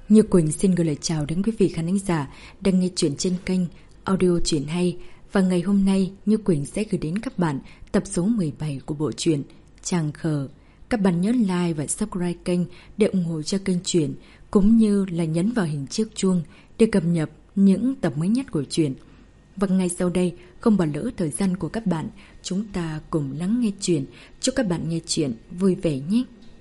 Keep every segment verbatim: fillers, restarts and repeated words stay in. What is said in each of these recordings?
Như Quỳnh xin gửi lời chào đến quý vị khán thính giả đang nghe chuyện trên kênh Audio Chuyện Hay. Và ngày hôm nay, Như Quỳnh sẽ gửi đến các bạn tập số mười bảy của bộ truyện Chàng Khờ. Các bạn nhớ like và subscribe kênh để ủng hộ cho kênh truyện, cũng như là nhấn vào hình chiếc chuông để cập nhật những tập mới nhất của truyện. Và ngay sau đây, không bỏ lỡ thời gian của các bạn, chúng ta cùng lắng nghe truyện. Chúc các bạn nghe truyện vui vẻ nhé!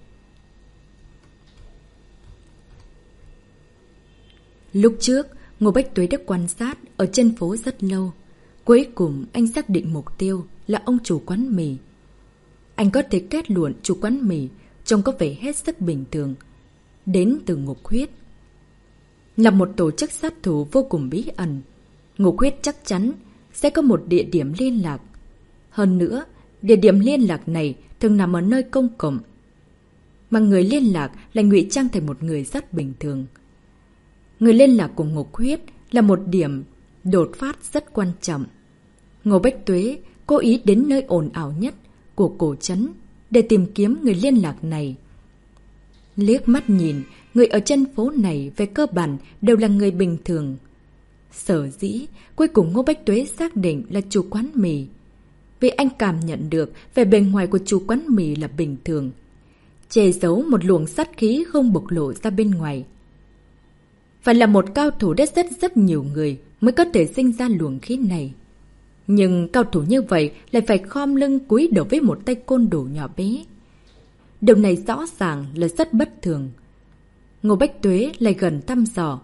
Lúc trước, Ngô Bách Tuế đã quan sát ở trên phố rất lâu. Cuối cùng anh xác định mục tiêu là ông chủ quán mì. Anh có thể kết luận chủ quán mì trông có vẻ hết sức bình thường. Đến từ Ngục Huyết. Là một tổ chức sát thủ vô cùng bí ẩn, Ngục Huyết chắc chắn sẽ có một địa điểm liên lạc. Hơn nữa, địa điểm liên lạc này thường nằm ở nơi công cộng. Mà người liên lạc lại ngụy trang thành một người rất bình thường. Người liên lạc của Ngục Huyết là một điểm đột phát rất quan trọng. Ngô Bách Tuế cố ý đến nơi ồn ào nhất của cổ trấn để tìm kiếm người liên lạc này. Liếc mắt nhìn, người ở trên phố này về cơ bản đều là người bình thường. Sở dĩ, cuối cùng Ngô Bách Tuế xác định là chủ quán mì. Vì anh cảm nhận được về bề ngoài của chủ quán mì là bình thường, che giấu một luồng sát khí không bộc lộ ra bên ngoài. Phải là một cao thủ đã giết rất nhiều người mới có thể sinh ra luồng khí này. Nhưng cao thủ như vậy lại phải khom lưng cúi đầu với một tay côn đồ nhỏ bé. Điều này rõ ràng là rất bất thường. Ngô Bách Tuế lại gần thăm dò.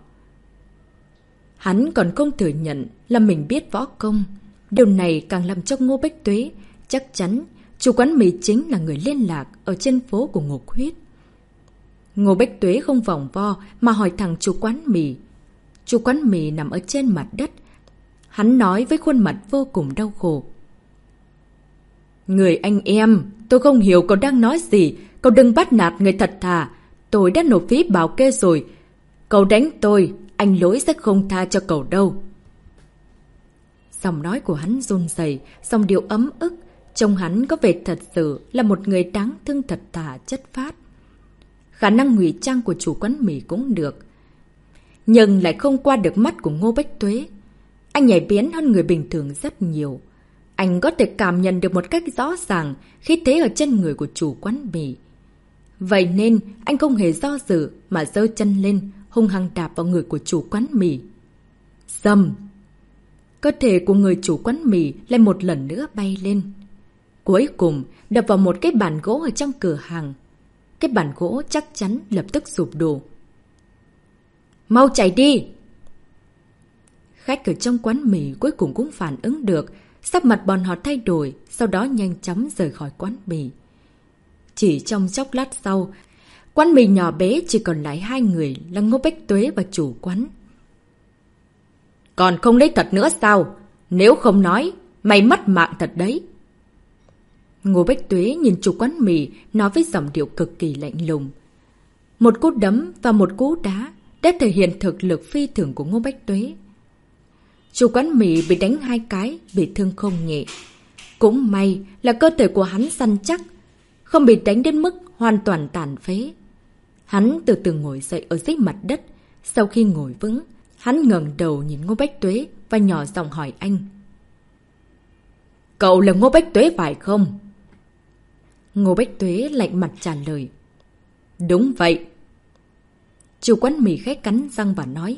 Hắn còn không thừa nhận là mình biết võ công. Điều này càng làm cho Ngô Bách Tuế chắc chắn chủ quán mì chính là người liên lạc ở trên phố của Ngục Huyết. Ngô Bách Tuế không vòng vo mà hỏi thẳng chủ quán mì. Chủ quán mì nằm ở trên mặt đất. Hắn nói với khuôn mặt vô cùng đau khổ. Người anh em, tôi không hiểu cậu đang nói gì. Cậu đừng bắt nạt người thật thà. Tôi đã nộp phí bảo kê rồi. Cậu đánh tôi, anh Lỗi sẽ không tha cho cậu đâu. Giọng nói của hắn run rẩy, giọng điệu ấm ức. Trông hắn có vẻ thật sự là một người đáng thương thật thà chất phát. Khả năng ngụy trang của chủ quán mì cũng được, nhưng lại không qua được mắt của Ngô Bách Tuế. Anh nhạy bén hơn người bình thường rất nhiều. Anh có thể cảm nhận được một cách rõ ràng khí thế ở trên người của chủ quán mì. Vậy nên anh không hề do dự mà giơ chân lên, hung hăng đạp vào người của chủ quán mì. Dầm! Cơ thể của người chủ quán mì lại một lần nữa bay lên. Cuối cùng đập vào một cái bàn gỗ ở trong cửa hàng. Cái bàn gỗ chắc chắn lập tức sụp đổ. Mau chạy đi! Khách ở trong quán mì cuối cùng cũng phản ứng được. Sắc mặt bọn họ thay đổi, sau đó nhanh chóng rời khỏi quán mì. Chỉ trong chốc lát sau, quán mì nhỏ bé chỉ còn lại hai người là Ngô Bách Tuế và chủ quán. Còn không lấy thật nữa sao? Nếu không nói, mày mất mạng thật đấy. Ngô Bách Tuế nhìn chủ quán mì nói với giọng điệu cực kỳ lạnh lùng. Một cú đấm và một cú đá đã thể hiện thực lực phi thường của Ngô Bách Tuế. Chủ quán mì bị đánh hai cái, bị thương không nhẹ. Cũng may là cơ thể của hắn săn chắc, không bị đánh đến mức hoàn toàn tàn phế. Hắn từ từ ngồi dậy ở dưới mặt đất. Sau khi ngồi vững, hắn ngẩng đầu nhìn Ngô Bách Tuế và nhỏ giọng hỏi anh. Cậu là Ngô Bách Tuế phải không? Ngô Bách Tuế lạnh mặt trả lời. Đúng vậy. Chủ quán mì khẽ cắn răng và nói.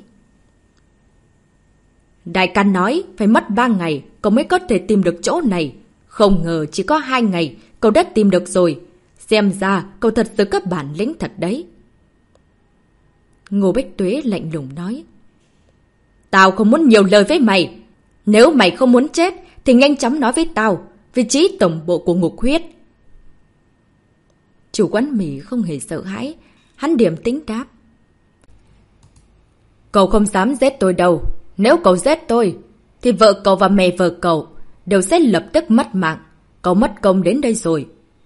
Đại ca nói phải mất ba ngày cậu mới có thể tìm được chỗ này. Không ngờ chỉ có hai ngày cậu đã tìm được rồi. Xem ra cậu thật sự có bản lĩnh thật đấy. Ngô Bách Tuế lạnh lùng nói. Tao không muốn nhiều lời với mày. Nếu mày không muốn chết thì nhanh chóng nói với tao vị trí tổng bộ của Ngục Huyết. Chủ quán mì không hề sợ hãi. Hắn điềm tĩnh đáp. Cậu không dám giết tôi đâu. Nếu cậu giết tôi thì vợ cậu và mẹ vợ cậu đều sẽ lập tức mất mạng. Cậu mất công đến đây rồi.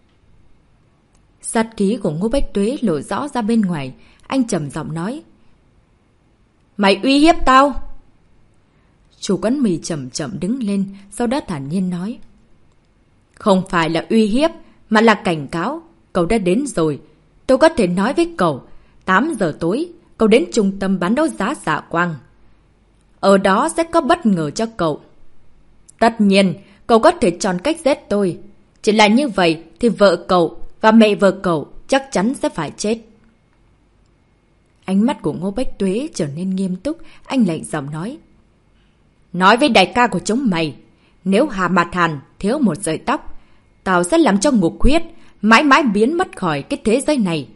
Sát khí của Ngô Bách Tuế lộ rõ ra bên ngoài. Anh trầm giọng nói. Mày uy hiếp tao? Chủ quán mì chậm chậm đứng lên, sau đó thản nhiên nói. Không phải là uy hiếp, mà là cảnh cáo. Cậu đã đến rồi. Tôi có thể nói với cậu, tám giờ tối, cậu đến trung tâm bán đấu giá Dạ Quang. Ở đó sẽ có bất ngờ cho cậu. Tất nhiên, cậu có thể chọn cách giết tôi. Chỉ là như vậy thì vợ cậu và mẹ vợ cậu chắc chắn sẽ phải chết. Ánh mắt của Ngô Bách Tuế trở nên nghiêm túc, anh lạnh giọng nói. Nói với đại ca của chúng mày, nếu Hà Mạt Hàn thiếu một sợi tóc, tao sẽ làm cho Ngục Huyết mãi mãi biến mất khỏi cái thế giới này.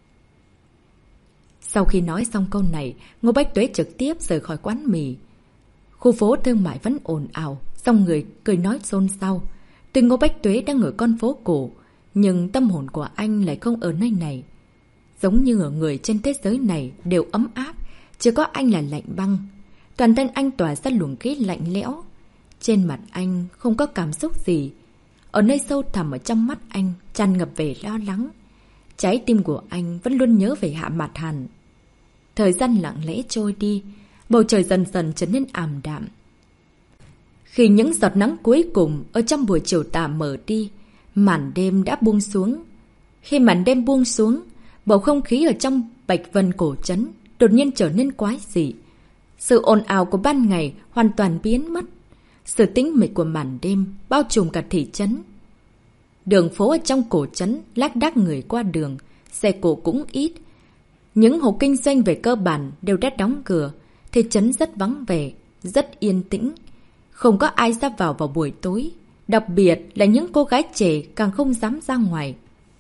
Sau khi nói xong câu này, Ngô Bách Tuế trực tiếp rời khỏi quán mì. Khu phố thương mại vẫn ồn ào, dòng người cười nói xôn xao. Tuy Ngô Bách Tuế đang ở con phố cổ, nhưng tâm hồn của anh lại không ở nơi này. Giống như ở người trên thế giới này đều ấm áp, chỉ có anh là lạnh băng. Toàn thân anh tỏa ra luồng khí lạnh lẽo. Trên mặt anh không có cảm xúc gì. Ở nơi sâu thẳm ở trong mắt anh tràn ngập về lo lắng. Trái tim của anh vẫn luôn nhớ về Hạ Mạt Hàn. Thời gian lặng lẽ trôi đi, bầu trời dần dần trở nên ảm đạm. Khi những giọt nắng cuối cùng ở trong buổi chiều tà mở đi, màn đêm đã buông xuống. Khi màn đêm buông xuống, bầu không khí ở trong Bạch Vân cổ trấn đột nhiên trở nên quái dị. Sự ồn ào của ban ngày hoàn toàn biến mất. Sự tĩnh mịch của màn đêm bao trùm cả thị trấn. Đường phố ở trong cổ trấn lác đác người qua đường, xe cộ cũng ít. Những hộ kinh doanh về cơ bản đều đã đóng cửa, thị trấn rất vắng vẻ, rất yên tĩnh. Không có ai ra vào vào buổi tối, đặc biệt là những cô gái trẻ càng không dám ra ngoài.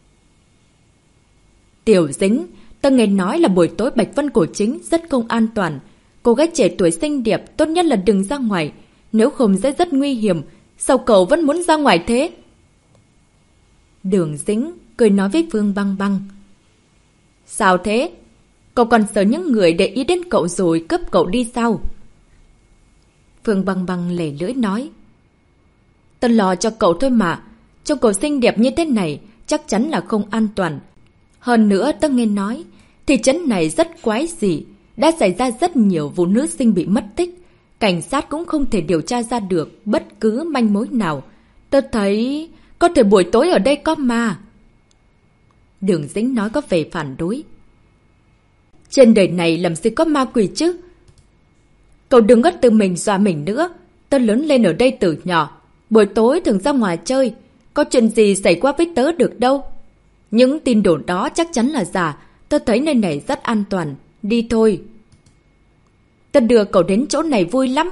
Tiểu Dính, ta nghe nói là buổi tối Bạch Vân cổ chính rất không an toàn. Cô gái trẻ tuổi xinh đẹp tốt nhất là đừng ra ngoài, nếu không sẽ rất nguy hiểm. Sao cậu vẫn muốn ra ngoài thế? Đường Dính cười nói với Phương Băng Băng. Sao thế? Cậu còn sợ những người để ý đến cậu rồi cướp cậu đi sao? Phương Băng Băng lẻ lưỡi nói. Tao lo cho cậu thôi mà. Trông cậu xinh đẹp như thế này chắc chắn là không an toàn. Hơn nữa tao nghe nói thị trấn này rất quái dị, đã xảy ra rất nhiều vụ nữ sinh bị mất tích. Cảnh sát cũng không thể điều tra ra được bất cứ manh mối nào. Tao thấy có thể buổi tối ở đây có ma. Đường Dính nói có vẻ phản đối. Trên đời này làm gì có ma quỷ chứ? Cậu đừng có tự mình dọa mình nữa. Tớ lớn lên ở đây từ nhỏ, buổi tối thường ra ngoài chơi, có chuyện gì xảy qua với tớ được đâu. Những tin đồn đó chắc chắn là giả. Tớ thấy nơi này rất an toàn. Đi thôi. Tớ đưa cậu đến chỗ này vui lắm.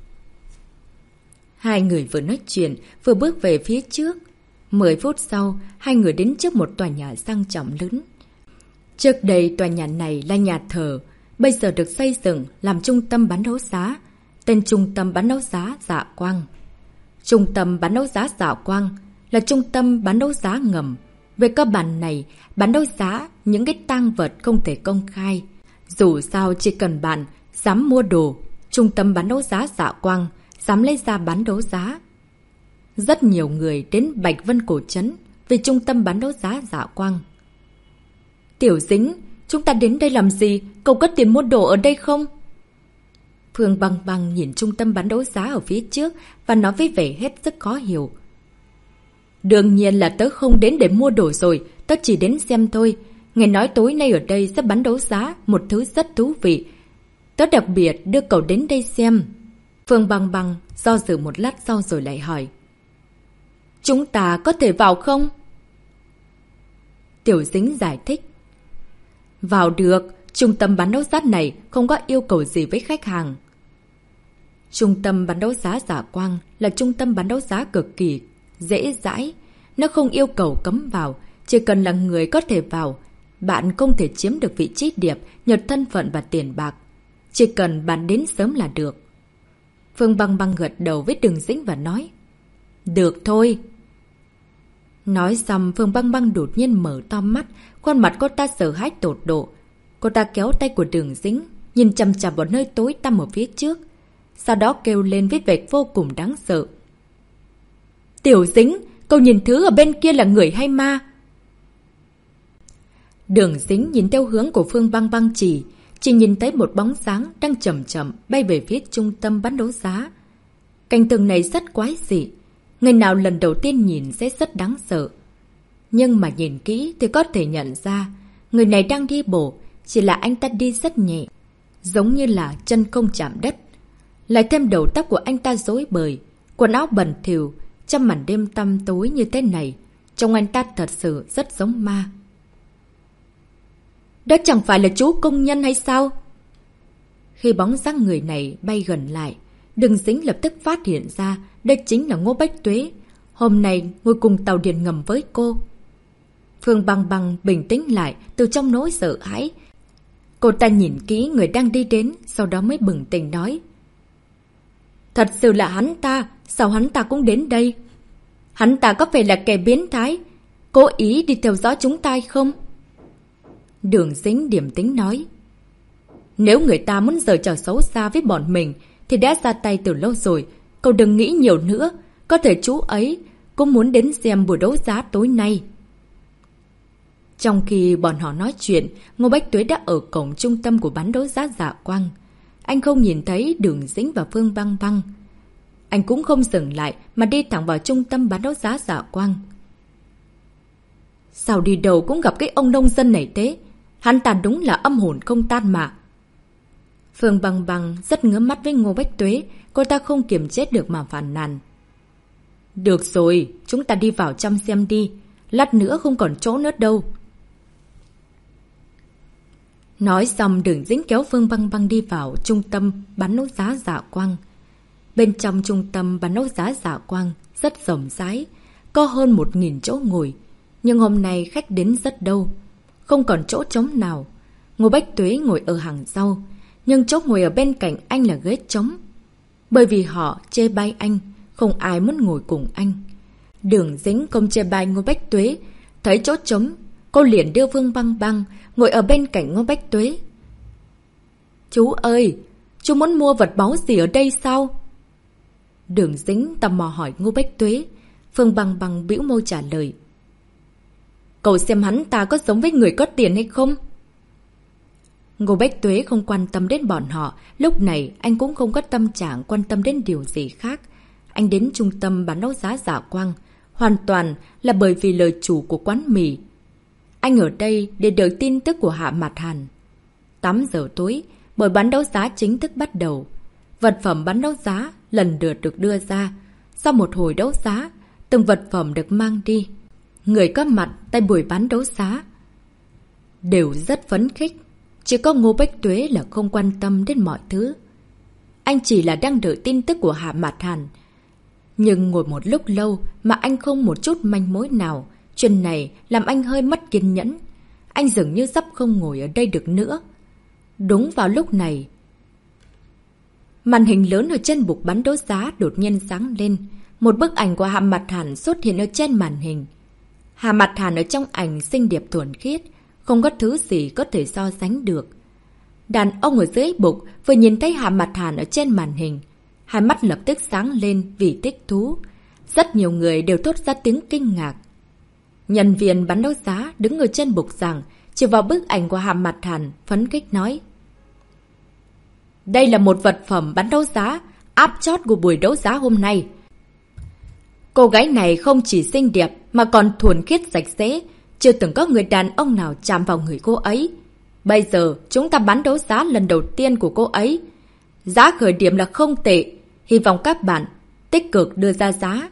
Hai người vừa nói chuyện vừa bước về phía trước. Mười phút sau, hai người đến trước một tòa nhà sang trọng lớn. Trước đây tòa nhà này là nhà thờ, bây giờ được xây dựng làm trung tâm bán đấu giá. Tên trung tâm bán đấu giá Dạ Quang. Trung tâm bán đấu giá Dạ Quang là trung tâm bán đấu giá ngầm. Về cơ bản này, bán đấu giá những cái tang vật không thể công khai. Dù sao chỉ cần bạn dám mua đồ, trung tâm bán đấu giá Dạ Quang dám lấy ra bán đấu giá. Rất nhiều người đến Bạch Vân cổ trấn vì trung tâm bán đấu giá Dạ Quang. Tiểu Dính, chúng ta đến đây làm gì? Cậu có tiền mua đồ ở đây không? Phương Băng Băng nhìn trung tâm bán đấu giá ở phía trước và nói với vẻ hết sức khó hiểu. Đương nhiên là tớ không đến để mua đồ rồi, tớ chỉ đến xem thôi. Nghe nói tối nay ở đây sẽ bán đấu giá một thứ rất thú vị. Tớ đặc biệt đưa cậu đến đây xem. Phương Băng Băng do dự một lát sau rồi lại hỏi. Chúng ta có thể vào không? Tiểu Dính giải thích. Vào được, trung tâm bán đấu giá này không có yêu cầu gì với khách hàng. Trung tâm bán đấu giá Dạ Quang là trung tâm bán đấu giá cực kỳ dễ dãi. Nó không yêu cầu cấm vào, chỉ cần là người có thể vào. Bạn không thể chiếm được vị trí đẹp nhờ thân phận và tiền bạc. Chỉ cần bạn đến sớm là được. Phương Băng Băng gật đầu với Đường Dính và nói. Được thôi. Nói xong Phương Băng Băng đột nhiên mở to mắt, khuôn mặt cô ta sợ hãi tột độ. Cô ta kéo tay của Đường Dính, nhìn chằm chằm vào nơi tối tăm ở phía trước. Sau đó kêu lên với vẻ vô cùng đáng sợ. Tiểu Dính, cậu nhìn thứ ở bên kia là người hay ma? Đường Dính nhìn theo hướng của Phương Băng Băng chỉ, chỉ nhìn thấy một bóng dáng đang chậm chậm bay về phía trung tâm bán đấu giá. Cảnh tượng này rất quái dị. Người nào lần đầu tiên nhìn sẽ rất đáng sợ. Nhưng mà nhìn kỹ thì có thể nhận ra, người này đang đi bộ, chỉ là anh ta đi rất nhẹ, giống như là chân không chạm đất. Lại thêm đầu tóc của anh ta rối bời, quần áo bẩn thỉu, trong màn đêm tăm tối như thế này, trông anh ta thật sự rất giống ma. Đó chẳng phải là chú công nhân hay sao? Khi bóng dáng người này bay gần lại, Đường Dính lập tức phát hiện ra đây chính là Ngô Bách Tuế, hôm nay ngồi cùng tàu điện ngầm với cô. Phương Băng Băng bình tĩnh lại từ trong nỗi sợ hãi. Cô ta nhìn kỹ người đang đi đến, sau đó mới bừng tỉnh nói. Thật sự là hắn ta, sao hắn ta cũng đến đây? Hắn ta có phải là kẻ biến thái, cố ý đi theo dõi chúng ta hay không? Đường Dính điềm tĩnh nói. Nếu người ta muốn giở trò xấu xa với bọn mình thì đã ra tay từ lâu rồi, cậu đừng nghĩ nhiều nữa, có thể chú ấy cũng muốn đến xem buổi đấu giá tối nay. Trong khi bọn họ nói chuyện, Ngô Bách Tuế đã ở cổng trung tâm của bán đấu giá Dạ Quang. Anh không nhìn thấy Đường Dính và Phương Băng Băng. Anh cũng không dừng lại mà đi thẳng vào trung tâm bán đấu giá Dạ Quang. Sao đi đầu cũng gặp cái ông nông dân này thế? Hắn ta đúng là âm hồn không tan mà. Phương Băng Băng rất ngứa mắt với Ngô Bách Tuế, cô ta không kiềm chế được mà phàn nàn. Được rồi, chúng ta đi vào trong xem đi, lát nữa không còn chỗ nữa đâu. Nói xong, Đường Dính kéo Phương Băng Băng đi vào trung tâm bán đấu giá Dạ Quang. Bên trong trung tâm bán đấu giá Dạ Quang rất rộng rãi, có hơn một nghìn chỗ ngồi. Nhưng hôm nay khách đến rất đông, không còn chỗ trống nào. Ngô Bách Tuế ngồi ở hàng sau, nhưng chỗ ngồi ở bên cạnh anh là ghế trống. Bởi vì họ chê bai anh, không ai muốn ngồi cùng anh. Đường Dính không chê bai Ngô Bách Tuế, thấy chỗ trống, cô liền đưa Phương Băng Băng ngồi ở bên cạnh Ngô Bách Tuế. Chú ơi, chú muốn mua vật báu gì ở đây sao? Đường Dính tò mò hỏi Ngô Bách Tuế. Phương Băng Băng bĩu môi trả lời. Cậu xem hắn ta có giống với người có tiền hay không? Ngô Bách Tuế không quan tâm đến bọn họ. Lúc này anh cũng không có tâm trạng quan tâm đến điều gì khác. Anh đến trung tâm bán đấu giá Dạ Quang hoàn toàn là bởi vì lời chủ của quán mì. Anh ở đây để đợi tin tức của Hạ Mạt Hàn. tám giờ tối, buổi bán đấu giá chính thức bắt đầu. Vật phẩm bán đấu giá lần lượt được đưa ra. Sau một hồi đấu giá, từng vật phẩm được mang đi. Người có mặt tại buổi bán đấu giá đều rất phấn khích. Chỉ có Ngô Bách Tuế là không quan tâm đến mọi thứ. Anh chỉ là đang đợi tin tức của Hạ Mạt Hàn. Nhưng ngồi một lúc lâu mà anh không một chút manh mối nào. Chuyện này làm anh hơi mất kiên nhẫn. Anh dường như sắp không ngồi ở đây được nữa. Đúng vào lúc này, màn hình lớn ở trên bục bán đấu giá đột nhiên sáng lên. Một bức ảnh của Hạ Mạt Hàn xuất hiện ở trên màn hình. Hạ Mạt Hàn ở trong ảnh xinh đẹp thuần khiết, không có thứ gì có thể so sánh được. Đàn ông ở dưới bục vừa nhìn thấy Hạ Mạt Hàn ở trên màn hình, hai mắt lập tức sáng lên vì thích thú. Rất nhiều người đều thốt ra tiếng kinh ngạc. Nhân viên bán đấu giá đứng ở trên bục giảng, chỉ vào bức ảnh của Hạ Mạt Hàn, phấn khích nói. Đây là một vật phẩm bán đấu giá áp chót của buổi đấu giá hôm nay. Cô gái này không chỉ xinh đẹp mà còn thuần khiết sạch sẽ, chưa từng có người đàn ông nào chạm vào người cô ấy. Bây giờ chúng ta bán đấu giá lần đầu tiên của cô ấy. Giá khởi điểm là không tệ, hy vọng các bạn tích cực đưa ra giá.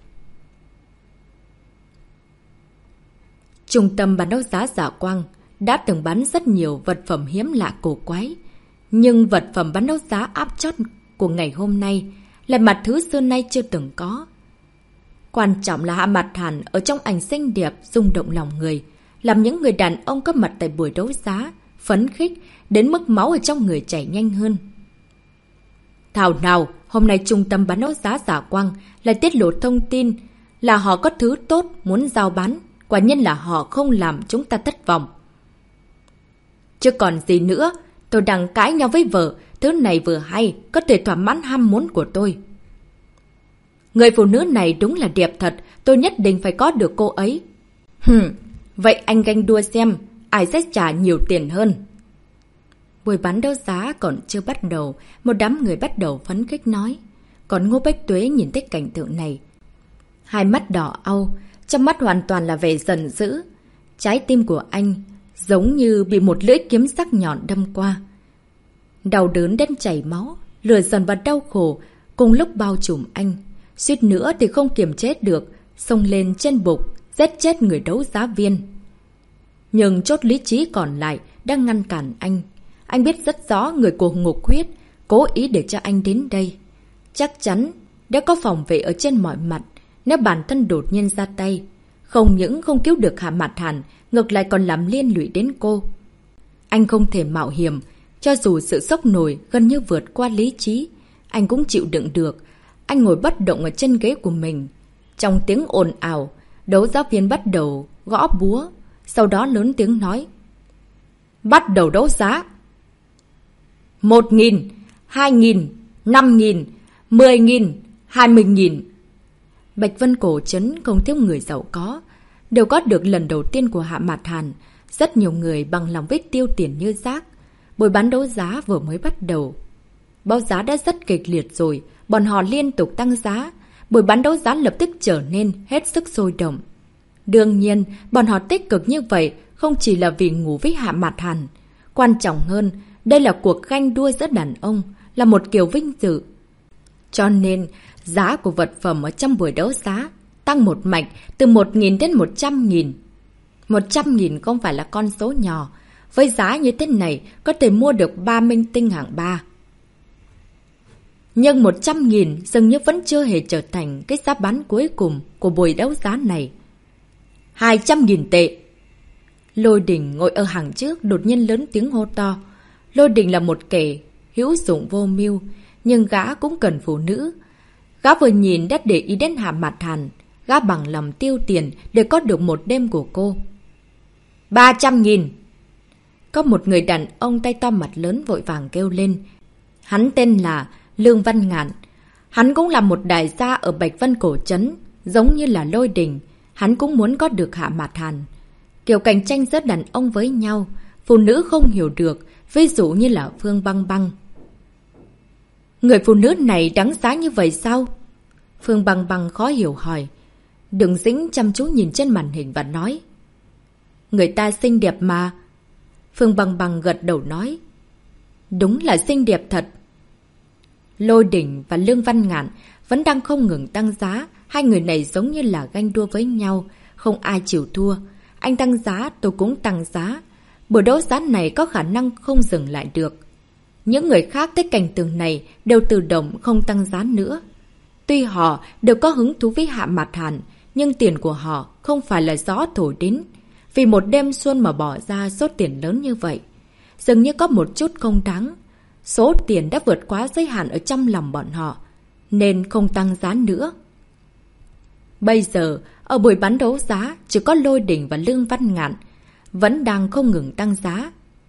Trung tâm bán đấu giá Dạ Quang đã từng bán rất nhiều vật phẩm hiếm lạ cổ quái. Nhưng vật phẩm bán đấu giá áp chót của ngày hôm nay là mặt thứ xưa nay chưa từng có. Quan trọng là Hạ Mạt Hàn ở trong ảnh xinh đẹp rung động lòng người, làm những người đàn ông có mặt tại buổi đấu giá phấn khích đến mức máu ở trong người chảy nhanh hơn. Thảo nào, hôm nay trung tâm bán đấu giá Dạ Quang lại tiết lộ thông tin là họ có thứ tốt muốn giao bán, quả nhiên là họ không làm chúng ta thất vọng. Chứ còn gì nữa, tôi đang cãi nhau với vợ, thứ này vừa hay, có thể thỏa mãn ham muốn của tôi. Người phụ nữ này đúng là đẹp thật, tôi nhất định phải có được cô ấy. Hừm, vậy anh ganh đua xem, ai sẽ trả nhiều tiền hơn. Buổi bán đấu giá còn chưa bắt đầu, một đám người bắt đầu phấn khích nói. Còn Ngô Bách Tuế nhìn thấy cảnh tượng này, hai mắt đỏ au, trong mắt hoàn toàn là vẻ giận dữ. Trái tim của anh giống như bị một lưỡi kiếm sắc nhọn đâm qua. Đau đớn đến chảy máu, lửa giận và đau khổ cùng lúc bao trùm anh. Suýt nữa thì không kiềm chế được, xông lên trên bục, giết chết người đấu giá viên. Nhưng chốt lý trí còn lại đang ngăn cản anh. Anh biết rất rõ người của Ngục Huyết cố ý để cho anh đến đây. Chắc chắn đã có phòng vệ ở trên mọi mặt. Nếu bản thân đột nhiên ra tay, không những không cứu được Hạ Mạt Hàn, ngược lại còn làm liên lụy đến cô. Anh không thể mạo hiểm, cho dù sự sốc nổi gần như vượt qua lý trí, anh cũng chịu đựng được. Anh ngồi bất động ở trên ghế của mình. Trong tiếng ồn ào, đấu giá viên bắt đầu gõ búa, sau đó lớn tiếng nói. Bắt đầu đấu giá. Một nghìn, hai nghìn, năm nghìn, mười nghìn, hai mươi nghìn. Bạch Vân Cổ Trấn không thiếu người giàu có, đều có được lần đầu tiên của Hạ Mạt Hàn. Rất nhiều người bằng lòng vết tiêu tiền như rác. Buổi bán đấu giá vừa mới bắt đầu. Báo giá đã rất kịch liệt rồi, bọn họ liên tục tăng giá. Buổi bán đấu giá lập tức trở nên hết sức sôi động. Đương nhiên, bọn họ tích cực như vậy không chỉ là vì ngủ với Hạ Mạt Hàn. Quan trọng hơn, đây là cuộc ganh đua giữa đàn ông, là một kiểu vinh dự. Cho nên, giá của vật phẩm ở trong buổi đấu giá tăng một mạch từ một nghìn đến một trăm nghìn. một trăm nghìn không phải là con số nhỏ. Với giá như thế này, có thể mua được ba minh tinh hạng ba. Nhưng một trăm nghìn dường như vẫn chưa hề trở thành cái giá bán cuối cùng của buổi đấu giá này. hai trăm nghìn tệ. Lôi Đình ngồi ở hàng trước đột nhiên lớn tiếng hô to. Lôi Đình là một kẻ hữu dụng vô mưu, nhưng gã cũng cần phụ nữ. Gã vừa nhìn đã để ý đến Hạ Mạt Hàn. Gã bằng lòng tiêu tiền để có được một đêm của cô. ba trăm nghìn. Có một người đàn ông tay to mặt lớn vội vàng kêu lên. Hắn tên là Lương Văn Ngạn. Hắn cũng là một đại gia ở Bạch Vân Cổ Trấn, giống như là Lôi Đình. Hắn cũng muốn có được Hạ Mạt Hàn. Kiểu cạnh tranh giữa đàn ông với nhau, phụ nữ không hiểu được, ví dụ như là Phương Băng Băng. Người phụ nữ này đáng giá như vậy sao? Phương Băng Băng khó hiểu hỏi. Đừng dĩnh chăm chú nhìn trên màn hình và nói. Người ta xinh đẹp mà. Phương Băng Băng gật đầu nói. Đúng là xinh đẹp thật. Lôi Đình và Lương Văn Ngạn vẫn đang không ngừng tăng giá. Hai người này giống như là ganh đua với nhau, không ai chịu thua. Anh tăng giá, tôi cũng tăng giá. Buổi đấu giá này có khả năng không dừng lại được. Những người khác thấy cảnh tượng này đều tự động không tăng giá nữa. Tuy họ đều có hứng thú với Hạ Mạt Hàn, nhưng tiền của họ không phải là gió thổi đến. Vì một đêm xuân mà bỏ ra số tiền lớn như vậy, dường như có một chút không đáng. Số tiền đã vượt quá giới hạn ở trong lòng bọn họ, nên không tăng giá nữa. Bây giờ, ở buổi bán đấu giá, chỉ có Lôi Đình và Lương Văn Ngạn vẫn đang không ngừng tăng giá.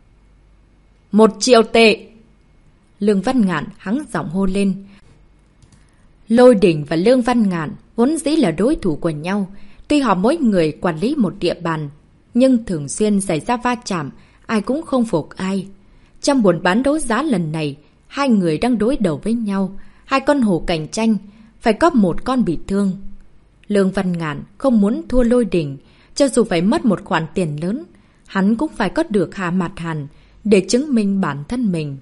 Một triệu tệ! Lương Văn Ngạn hắng giọng hô lên. Lôi Đình và Lương Văn Ngạn vốn dĩ là đối thủ của nhau. Tuy họ mỗi người quản lý một địa bàn, nhưng thường xuyên xảy ra va chạm, ai cũng không phục ai. Trong buổi bán đấu giá lần này, hai người đang đối đầu với nhau. Hai con hổ cạnh tranh, phải có một con bị thương. Lương Văn Ngạn không muốn thua Lôi Đình, cho dù phải mất một khoản tiền lớn, hắn cũng phải có được Hạ Mạt Hàn để chứng minh bản thân mình.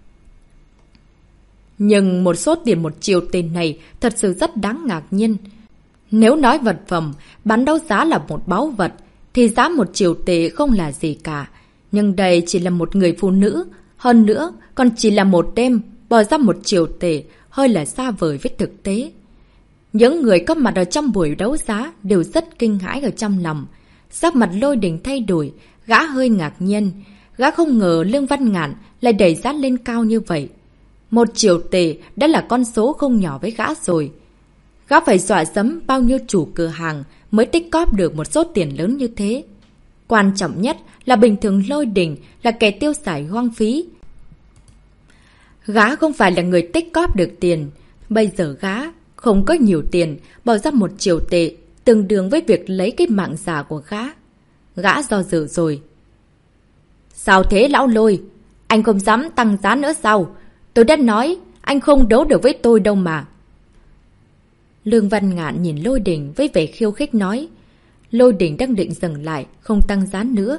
Nhưng một số tiền một triệu tiền này thật sự rất đáng ngạc nhiên. Nếu nói vật phẩm bán đấu giá là một báu vật, thì giá một triệu tệ không là gì cả. Nhưng đây chỉ là một người phụ nữ, hơn nữa còn chỉ là một đêm, bỏ ra một triệu tệ hơi là xa vời với thực tế. Những người có mặt ở trong buổi đấu giá đều rất kinh hãi ở trong lòng. Sắc mặt Lôi Đình thay đổi, gã hơi ngạc nhiên. Gã không ngờ Lương Văn Ngạn lại đẩy giá lên cao như vậy. Một triệu tệ đã là con số không nhỏ với gã rồi. Gã phải dọa dẫm bao nhiêu chủ cửa hàng mới tích cóp được một số tiền lớn như thế. Quan trọng nhất là bình thường Lôi Đình là kẻ tiêu xài hoang phí. Gã không phải là người tích cóp được tiền. Bây giờ gã không có nhiều tiền, bỏ ra một triệu tệ, tương đương với việc lấy cái mạng già của gã. Gã do dự rồi. Sao thế lão Lôi? Anh không dám tăng giá nữa sao? Tôi đã nói, anh không đấu được với tôi đâu mà. Lương Văn Ngạn nhìn Lôi Đình với vẻ khiêu khích nói. Lôi Đình đang định dừng lại, không tăng giá nữa.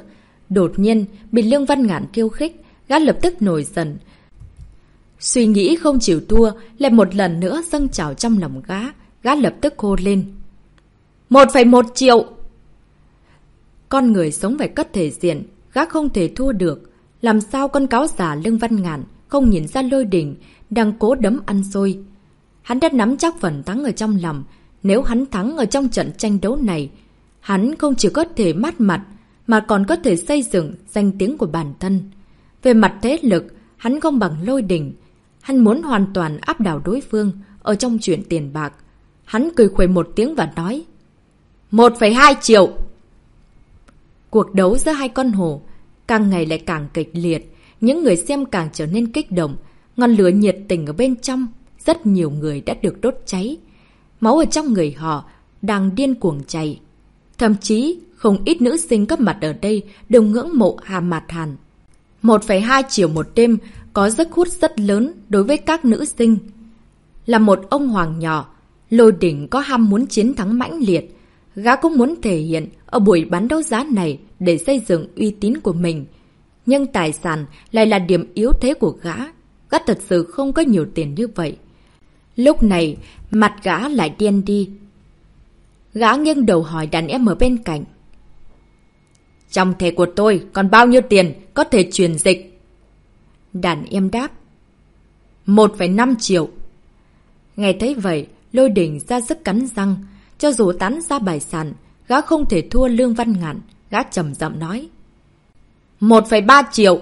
Đột nhiên, bị Lương Văn Ngạn khiêu khích, gã lập tức nổi giận. Suy nghĩ không chịu thua, lại một lần nữa dâng trào trong lòng gã, gã lập tức hô lên. Một phẩy một triệu! Con người sống phải cất thể diện, gã không thể thua được. Làm sao con cáo giả Lương Văn Ngạn không nhìn ra Lôi Đình đang cố đấm ăn xôi. Hắn đã nắm chắc phần thắng ở trong lòng. Nếu hắn thắng ở trong trận tranh đấu này, hắn không chỉ có thể mát mặt, mà còn có thể xây dựng danh tiếng của bản thân. Về mặt thế lực, hắn không bằng Lôi Đình. Hắn muốn hoàn toàn áp đảo đối phương ở trong chuyện tiền bạc. Hắn cười khuẩy một tiếng và nói. một phẩy hai triệu! Cuộc đấu giữa hai con hổ càng ngày lại càng kịch liệt. Những người xem càng trở nên kích động. Ngọn lửa nhiệt tình ở bên trong, rất nhiều người đã được đốt cháy. Máu ở trong người họ đang điên cuồng chảy. Thậm chí, không ít nữ sinh có mặt ở đây đều ngưỡng mộ Hà Mạt Hàn. một phẩy hai triệu một đêm có sức hút rất lớn đối với các nữ sinh. Là một ông hoàng nhỏ, Lôi Đình có ham muốn chiến thắng mãnh liệt. Gã cũng muốn thể hiện ở buổi bán đấu giá này để xây dựng uy tín của mình. Nhưng tài sản lại là điểm yếu thế của gã. Gã thật sự không có nhiều tiền như vậy. Lúc này, mặt gã lại điên đi. Gã nghiêng đầu hỏi đàn em ở bên cạnh. Trong thẻ của tôi còn bao nhiêu tiền có thể chuyển dịch? Đàn em đáp. một phẩy năm triệu. Nghe thấy vậy, Lôi Đình ra sức cắn răng. Cho dù tán ra bài sản, gã không thể thua Lương Văn Ngạn. Gã trầm giọng nói. một phẩy ba triệu.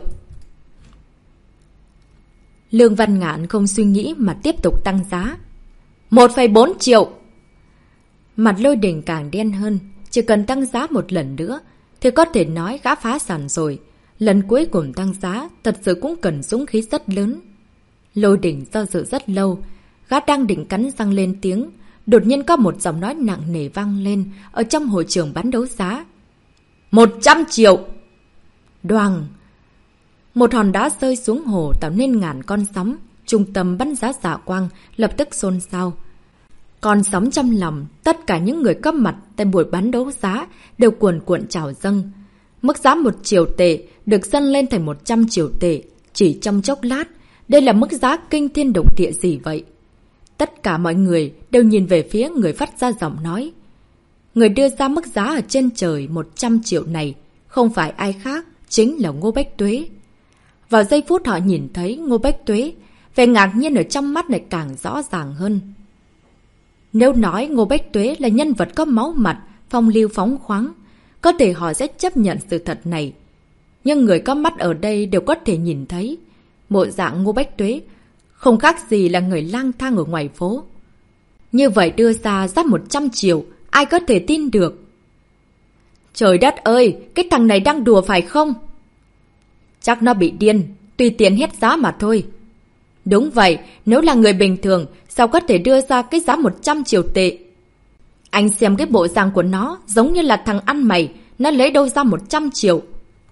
Lương Văn Ngạn không suy nghĩ mà tiếp tục tăng giá. một phẩy bốn triệu. Mặt Lôi Đình càng đen hơn. Chỉ cần tăng giá một lần nữa thì có thể nói gã phá sản rồi. Lần cuối cùng tăng giá thật sự cũng cần dũng khí rất lớn. Lôi Đình do dự rất lâu. Gã đang định cắn răng lên tiếng. Đột nhiên có một giọng nói nặng nề vang lên ở trong hội trường bán đấu giá. một trăm triệu! Đoàng! Một hòn đá rơi xuống hồ tạo nên ngàn con sóng. Trung tâm bắn giá dạ quang lập tức xôn xao. Con sóng trong lòng, tất cả những người có mặt tại buổi bán đấu giá đều cuồn cuộn trào dâng. Mức giá một triệu tệ được dâng lên thành một trăm triệu tệ. Chỉ trong chốc lát, đây là mức giá kinh thiên động địa gì vậy? Tất cả mọi người đều nhìn về phía người phát ra giọng nói. Người đưa ra mức giá ở trên trời một trăm triệu này không phải ai khác, chính là Ngô Bách Tuế. Vào giây phút họ nhìn thấy Ngô Bách Tuế, vẻ ngạc nhiên ở trong mắt lại càng rõ ràng hơn. Nếu nói Ngô Bách Tuế là nhân vật có máu mặt, phong lưu phóng khoáng, có thể họ sẽ chấp nhận sự thật này. Nhưng người có mắt ở đây đều có thể nhìn thấy, bộ dạng Ngô Bách Tuế không khác gì là người lang thang ở ngoài phố. Như vậy đưa ra giá một trăm triệu, ai có thể tin được? Trời đất ơi, cái thằng này đang đùa phải không? Chắc nó bị điên, tùy tiện hết giá mà thôi. Đúng vậy, nếu là người bình thường, sao có thể đưa ra cái giá một trăm triệu tệ? Anh xem cái bộ dạng của nó, giống như là thằng ăn mày, nó lấy đâu ra một trăm triệu?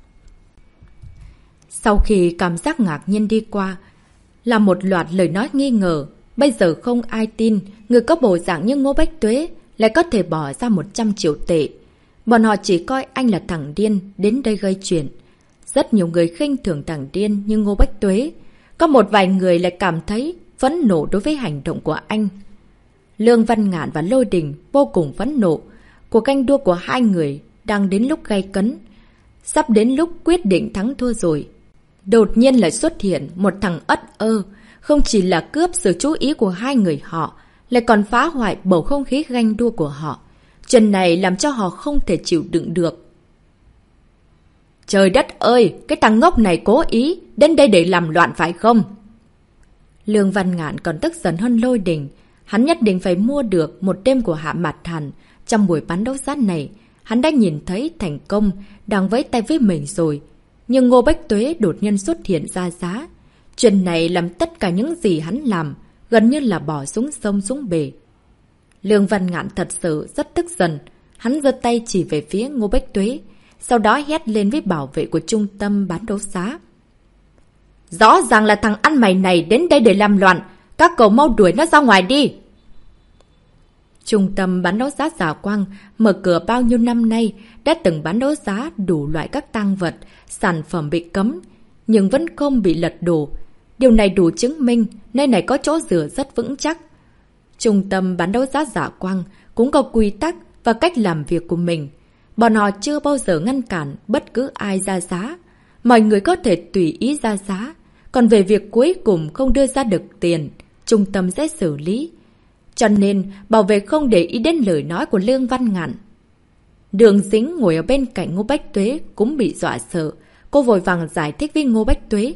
Sau khi cảm giác ngạc nhiên đi qua, là một loạt lời nói nghi ngờ. Bây giờ không ai tin người có bộ dạng như Ngô Bách Tuế lại có thể bỏ ra một trăm triệu tệ. Bọn họ chỉ coi anh là thằng điên đến đây gây chuyện. Rất nhiều người khinh thường thằng điên như Ngô Bách Tuế. Có một vài người lại cảm thấy phẫn nộ đối với hành động của anh. Lương Văn Ngạn và Lôi Đình vô cùng phẫn nộ. Cuộc canh đua của hai người đang đến lúc gay cấn. Sắp đến lúc quyết định thắng thua rồi. Đột nhiên lại xuất hiện một thằng ất ơ. Không chỉ là cướp sự chú ý của hai người họ, lại còn phá hoại bầu không khí ganh đua của họ. Chuyện này làm cho họ không thể chịu đựng được. Trời đất ơi, cái thằng ngốc này cố ý đến đây để làm loạn phải không? Lương Văn Ngạn còn tức giận hơn Lôi Đình. Hắn nhất định phải mua được một đêm của Hạ Mạt Hàn. Trong buổi bán đấu giá này, hắn đã nhìn thấy thành công đang vẫy tay với mình rồi. Nhưng Ngô Bách Tuế đột nhiên xuất hiện ra giá. Chuyện này làm tất cả những gì hắn làm gần như là bỏ xuống sông xuống bể. Lương Văn Ngạn thật sự rất tức giận. Hắn giơ tay chỉ về phía Ngô Bách Tuế, sau đó hét lên với bảo vệ của trung tâm bán đấu giá. Rõ ràng là thằng ăn mày này đến đây để làm loạn. Các cậu mau đuổi nó ra ngoài đi. Trung tâm bán đấu giá Giả Quang mở cửa bao nhiêu năm nay đã từng bán đấu giá đủ loại các tang vật, sản phẩm bị cấm, nhưng vẫn không bị lật đổ. Điều này đủ chứng minh nơi này có chỗ dựa rất vững chắc. Trung tâm bán đấu giá Giả Quang cũng có quy tắc và cách làm việc của mình. Bọn họ chưa bao giờ ngăn cản bất cứ ai ra giá. Mọi người có thể tùy ý ra giá. Còn về việc cuối cùng không đưa ra được tiền, trung tâm sẽ xử lý. Cho nên, bảo vệ không để ý đến lời nói của Lương Văn Ngạn. Đường Dĩnh ngồi ở bên cạnh Ngô Bách Tuế cũng bị dọa sợ. Cô vội vàng giải thích với Ngô Bách Tuế.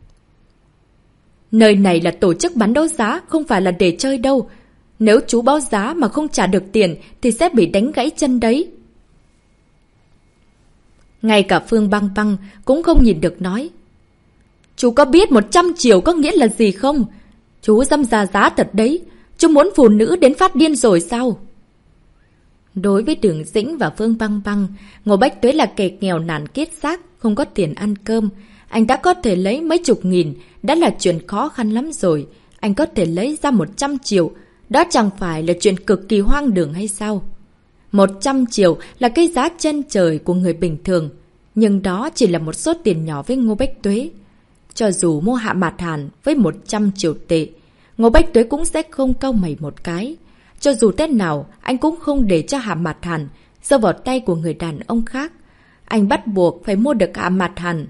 Nơi này là tổ chức bán đấu giá, không phải là để chơi đâu. Nếu chú báo giá mà không trả được tiền thì sẽ bị đánh gãy chân đấy. Ngay cả Phương Băng Băng cũng không nhìn được nói. Chú có biết một trăm triệu có nghĩa là gì không? Chú dăm ra giá thật đấy. Chú muốn phụ nữ đến phát điên rồi sao? Đối với Đường Dĩnh và Phương Băng Băng, Ngô Bách Tuế là kẻ nghèo nàn kiết xác, không có tiền ăn cơm. Anh đã có thể lấy mấy chục nghìn, đã là chuyện khó khăn lắm rồi. Anh có thể lấy ra một trăm triệu, đó chẳng phải là chuyện cực kỳ hoang đường hay sao? Một trăm triệu là cái giá chân trời của người bình thường, nhưng đó chỉ là một số tiền nhỏ với Ngô Bách Tuế. Cho dù mua Hạ Mạt Hàn với một trăm triệu tệ, Ngô Bách Tuế cũng sẽ không cau mày một cái. Cho dù thế nào, anh cũng không để cho Hạ Mạt Hàn rơi vào tay của người đàn ông khác. Anh bắt buộc phải mua được Hạ Mạt Hàn.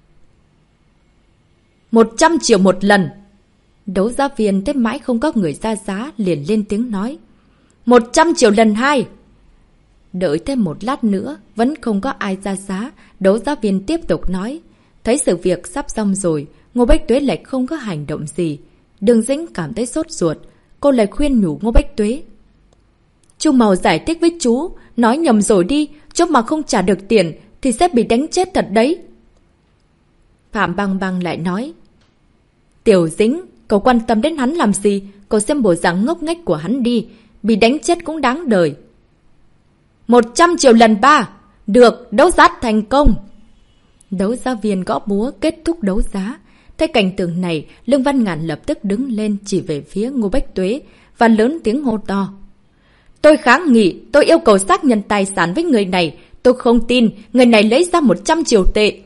Một trăm triệu một lần! Đấu giá viên thế mãi không có người ra giá, liền lên tiếng nói. Một trăm triệu lần hai! Đợi thêm một lát nữa, vẫn không có ai ra giá. Đấu giá viên tiếp tục nói. Thấy sự việc sắp xong rồi, Ngô Bách Tuế lại không có hành động gì. Đường Dĩnh cảm thấy sốt ruột. Cô lại khuyên nhủ Ngô Bách Tuế. Chú mau giải thích với chú. Nói nhầm rồi đi. Chú mà không trả được tiền thì sẽ bị đánh chết thật đấy. Phạm Băng Băng lại nói. Tiểu Dĩnh, cậu quan tâm đến hắn làm gì? Cậu xem bộ dạng ngốc nghếch của hắn đi. Bị đánh chết cũng đáng đời. Một trăm triệu lần ba! Được, đấu giá thành công! Đấu giá viên gõ búa kết thúc đấu giá. Thấy cảnh tượng này, Lương Văn Ngạn lập tức đứng lên chỉ về phía Ngô Bách Tuế và lớn tiếng hô to. Tôi kháng nghị, tôi yêu cầu xác nhận tài sản với người này. Tôi không tin người này lấy ra một trăm triệu tệ.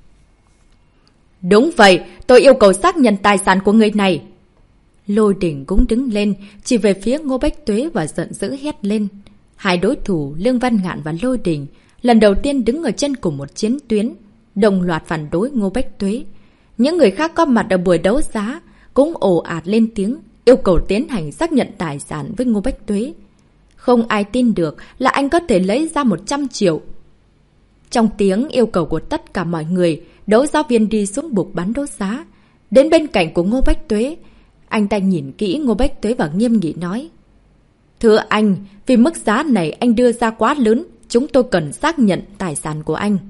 Đúng vậy, tôi yêu cầu xác nhận tài sản của người này. Lôi Đỉnh cũng đứng lên, chỉ về phía Ngô Bách Tuế và giận dữ hét lên. Hai đối thủ Lương Văn Ngạn và Lôi Đỉnh lần đầu tiên đứng ở chân cùng một chiến tuyến, đồng loạt phản đối Ngô Bách Tuế. Những người khác có mặt ở buổi đấu giá cũng ồ ạt lên tiếng, yêu cầu tiến hành xác nhận tài sản với Ngô Bách Tuế. Không ai tin được là anh có thể lấy ra một trăm triệu. Trong tiếng yêu cầu của tất cả mọi người, đấu giá viên đi xuống bục bán đấu giá. Đến bên cạnh của Ngô Bách Tuế, anh ta nhìn kỹ Ngô Bách Tuế và nghiêm nghị nói. Thưa anh, vì mức giá này anh đưa ra quá lớn, chúng tôi cần xác nhận tài sản của anh.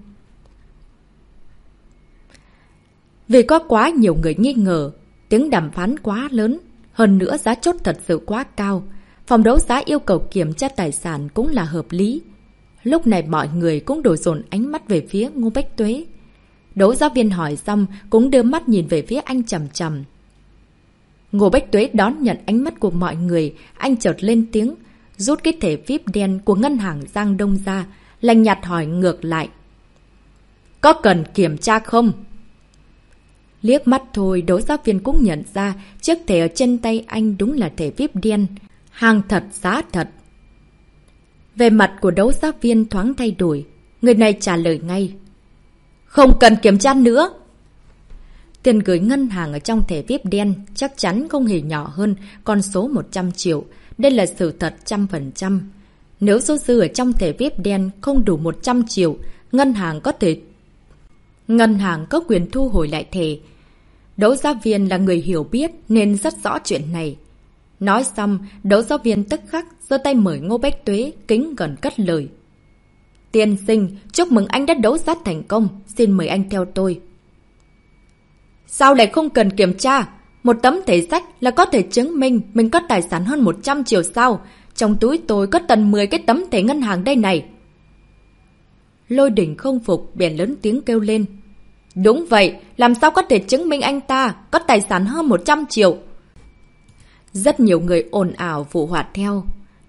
Vì có quá nhiều người nghi ngờ, tiếng đàm phán quá lớn, hơn nữa giá chốt thật sự quá cao. Phòng đấu giá yêu cầu kiểm tra tài sản cũng là hợp lý. Lúc này mọi người cũng đổ dồn ánh mắt về phía Ngô Bách Tuế. Đấu giá viên hỏi xong cũng đưa mắt nhìn về phía anh chằm chằm. Ngô Bách Tuế đón nhận ánh mắt của mọi người, anh chợt lên tiếng, rút cái thẻ víp đen của ngân hàng Giang Đông ra, lạnh nhạt hỏi ngược lại. Có cần kiểm tra không? Liếc mắt thôi, đấu giá viên cũng nhận ra chiếc thẻ ở trên tay anh đúng là thẻ víp đen, hàng thật giá thật. Về mặt của đấu giá viên thoáng thay đổi, người này trả lời ngay. Không cần kiểm tra nữa. Tiền gửi ngân hàng ở trong thẻ víp đen chắc chắn không hề nhỏ hơn con số một trăm triệu. Đây là sự thật trăm phần trăm. Nếu số dư ở trong thẻ víp đen không đủ một trăm triệu, ngân hàng có thể... Ngân hàng có quyền thu hồi lại thẻ. Đấu giá viên là người hiểu biết nên rất rõ chuyện này. Nói xong, đấu giá viên tức khắc giơ tay mời Ngô Bách Tuế kính gần cất lời. Tiên sinh, chúc mừng anh đã đấu giá thành công, xin mời anh theo tôi. Sao lại không cần kiểm tra? Một tấm thẻ sách là có thể chứng minh mình có tài sản hơn một trăm triệu sao? Trong túi tôi có tận mười cái tấm thẻ ngân hàng đây này. Lôi Đỉnh không phục, bèn lớn tiếng kêu lên. Đúng vậy, làm sao có thể chứng minh anh ta có tài sản hơn một trăm triệu? Rất nhiều người ồn ào phụ họa theo.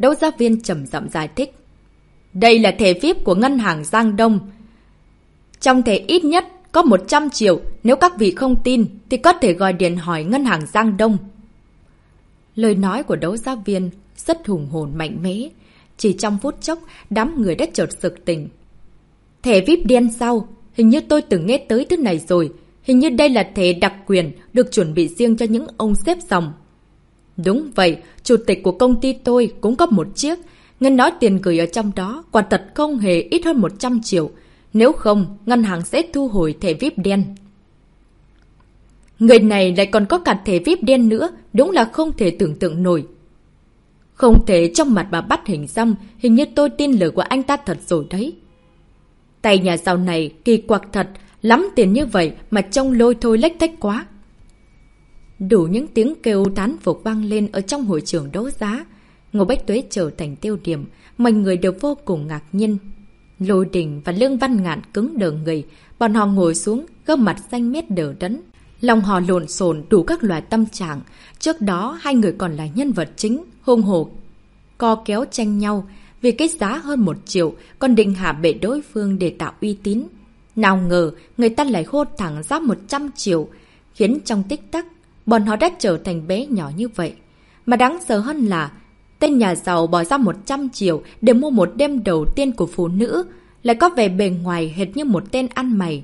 Đấu giá viên trầm giọng giải thích. Đây là thẻ víp của ngân hàng Giang Đông. Trong thẻ ít nhất có một trăm triệu. Nếu các vị không tin thì có thể gọi điện hỏi ngân hàng Giang Đông. Lời nói của đấu giá viên rất hùng hồn mạnh mẽ. Chỉ trong phút chốc, đám người đã chợt sực tỉnh. Thẻ víp đen sao? Hình như tôi từng nghe tới thứ này rồi. Hình như đây là thẻ đặc quyền được chuẩn bị riêng cho những ông xếp dòng. Đúng vậy, chủ tịch của công ty tôi cũng có một chiếc. Nghe nói tiền gửi ở trong đó quả thật không hề ít hơn một trăm triệu. Nếu không, ngân hàng sẽ thu hồi thẻ víp đen. Người này lại còn có cả thẻ víp đen nữa, đúng là không thể tưởng tượng nổi. Không thể trong mặt bà bắt hình xăm, hình như tôi tin lời của anh ta thật rồi đấy. Tay nhà giàu này kỳ quặc thật, lắm tiền như vậy mà trông lôi thôi lếch thếch quá. Đủ những tiếng kêu tán phục vang lên ở trong hội trường đấu giá. Ngô Bách Tuế trở thành tiêu điểm, mọi người đều vô cùng ngạc nhiên. Lôi Đình và Lương Văn Ngạn cứng đờ người, bọn họ ngồi xuống, gương mặt xanh mét đờ đẫn. Lòng họ lộn xộn đủ các loại tâm trạng. Trước đó hai người còn là nhân vật chính, hung hổ co kéo tranh nhau vì cái giá hơn một triệu, còn định hạ bệ đối phương để tạo uy tín. Nào ngờ người ta lại hô thẳng giá một trăm triệu, khiến trong tích tắc bọn họ đã trở thành bé nhỏ như vậy. Mà đáng sợ hơn là tên nhà giàu bỏ ra một trăm triệu để mua một đêm đầu tiên của phụ nữ, lại có vẻ bề ngoài hệt như một tên ăn mày.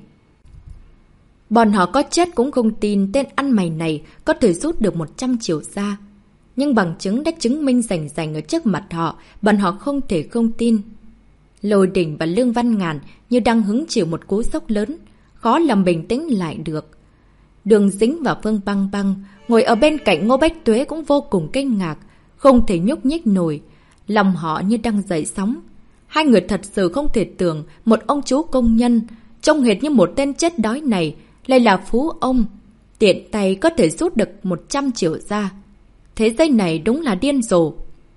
Bọn họ có chết cũng không tin tên ăn mày này có thể rút được một trăm triệu ra. Nhưng bằng chứng đã chứng minh rành rành ở trước mặt họ, bọn họ không thể không tin. Lôi Đình và Lương Văn Ngạn như đang hứng chịu một cú sốc lớn, khó lòng bình tĩnh lại được. Đường Dính và Phương Băng Băng ngồi ở bên cạnh Ngô Bách Tuế cũng vô cùng kinh ngạc, không thể nhúc nhích nổi. Lòng họ như đang dậy sóng. Hai người thật sự không thể tưởng một ông chú công nhân, trông hệt như một tên chết đói này, lại là phú ông, tiện tay có thể rút được một trăm triệu ra. Thế giới này đúng là điên rồ.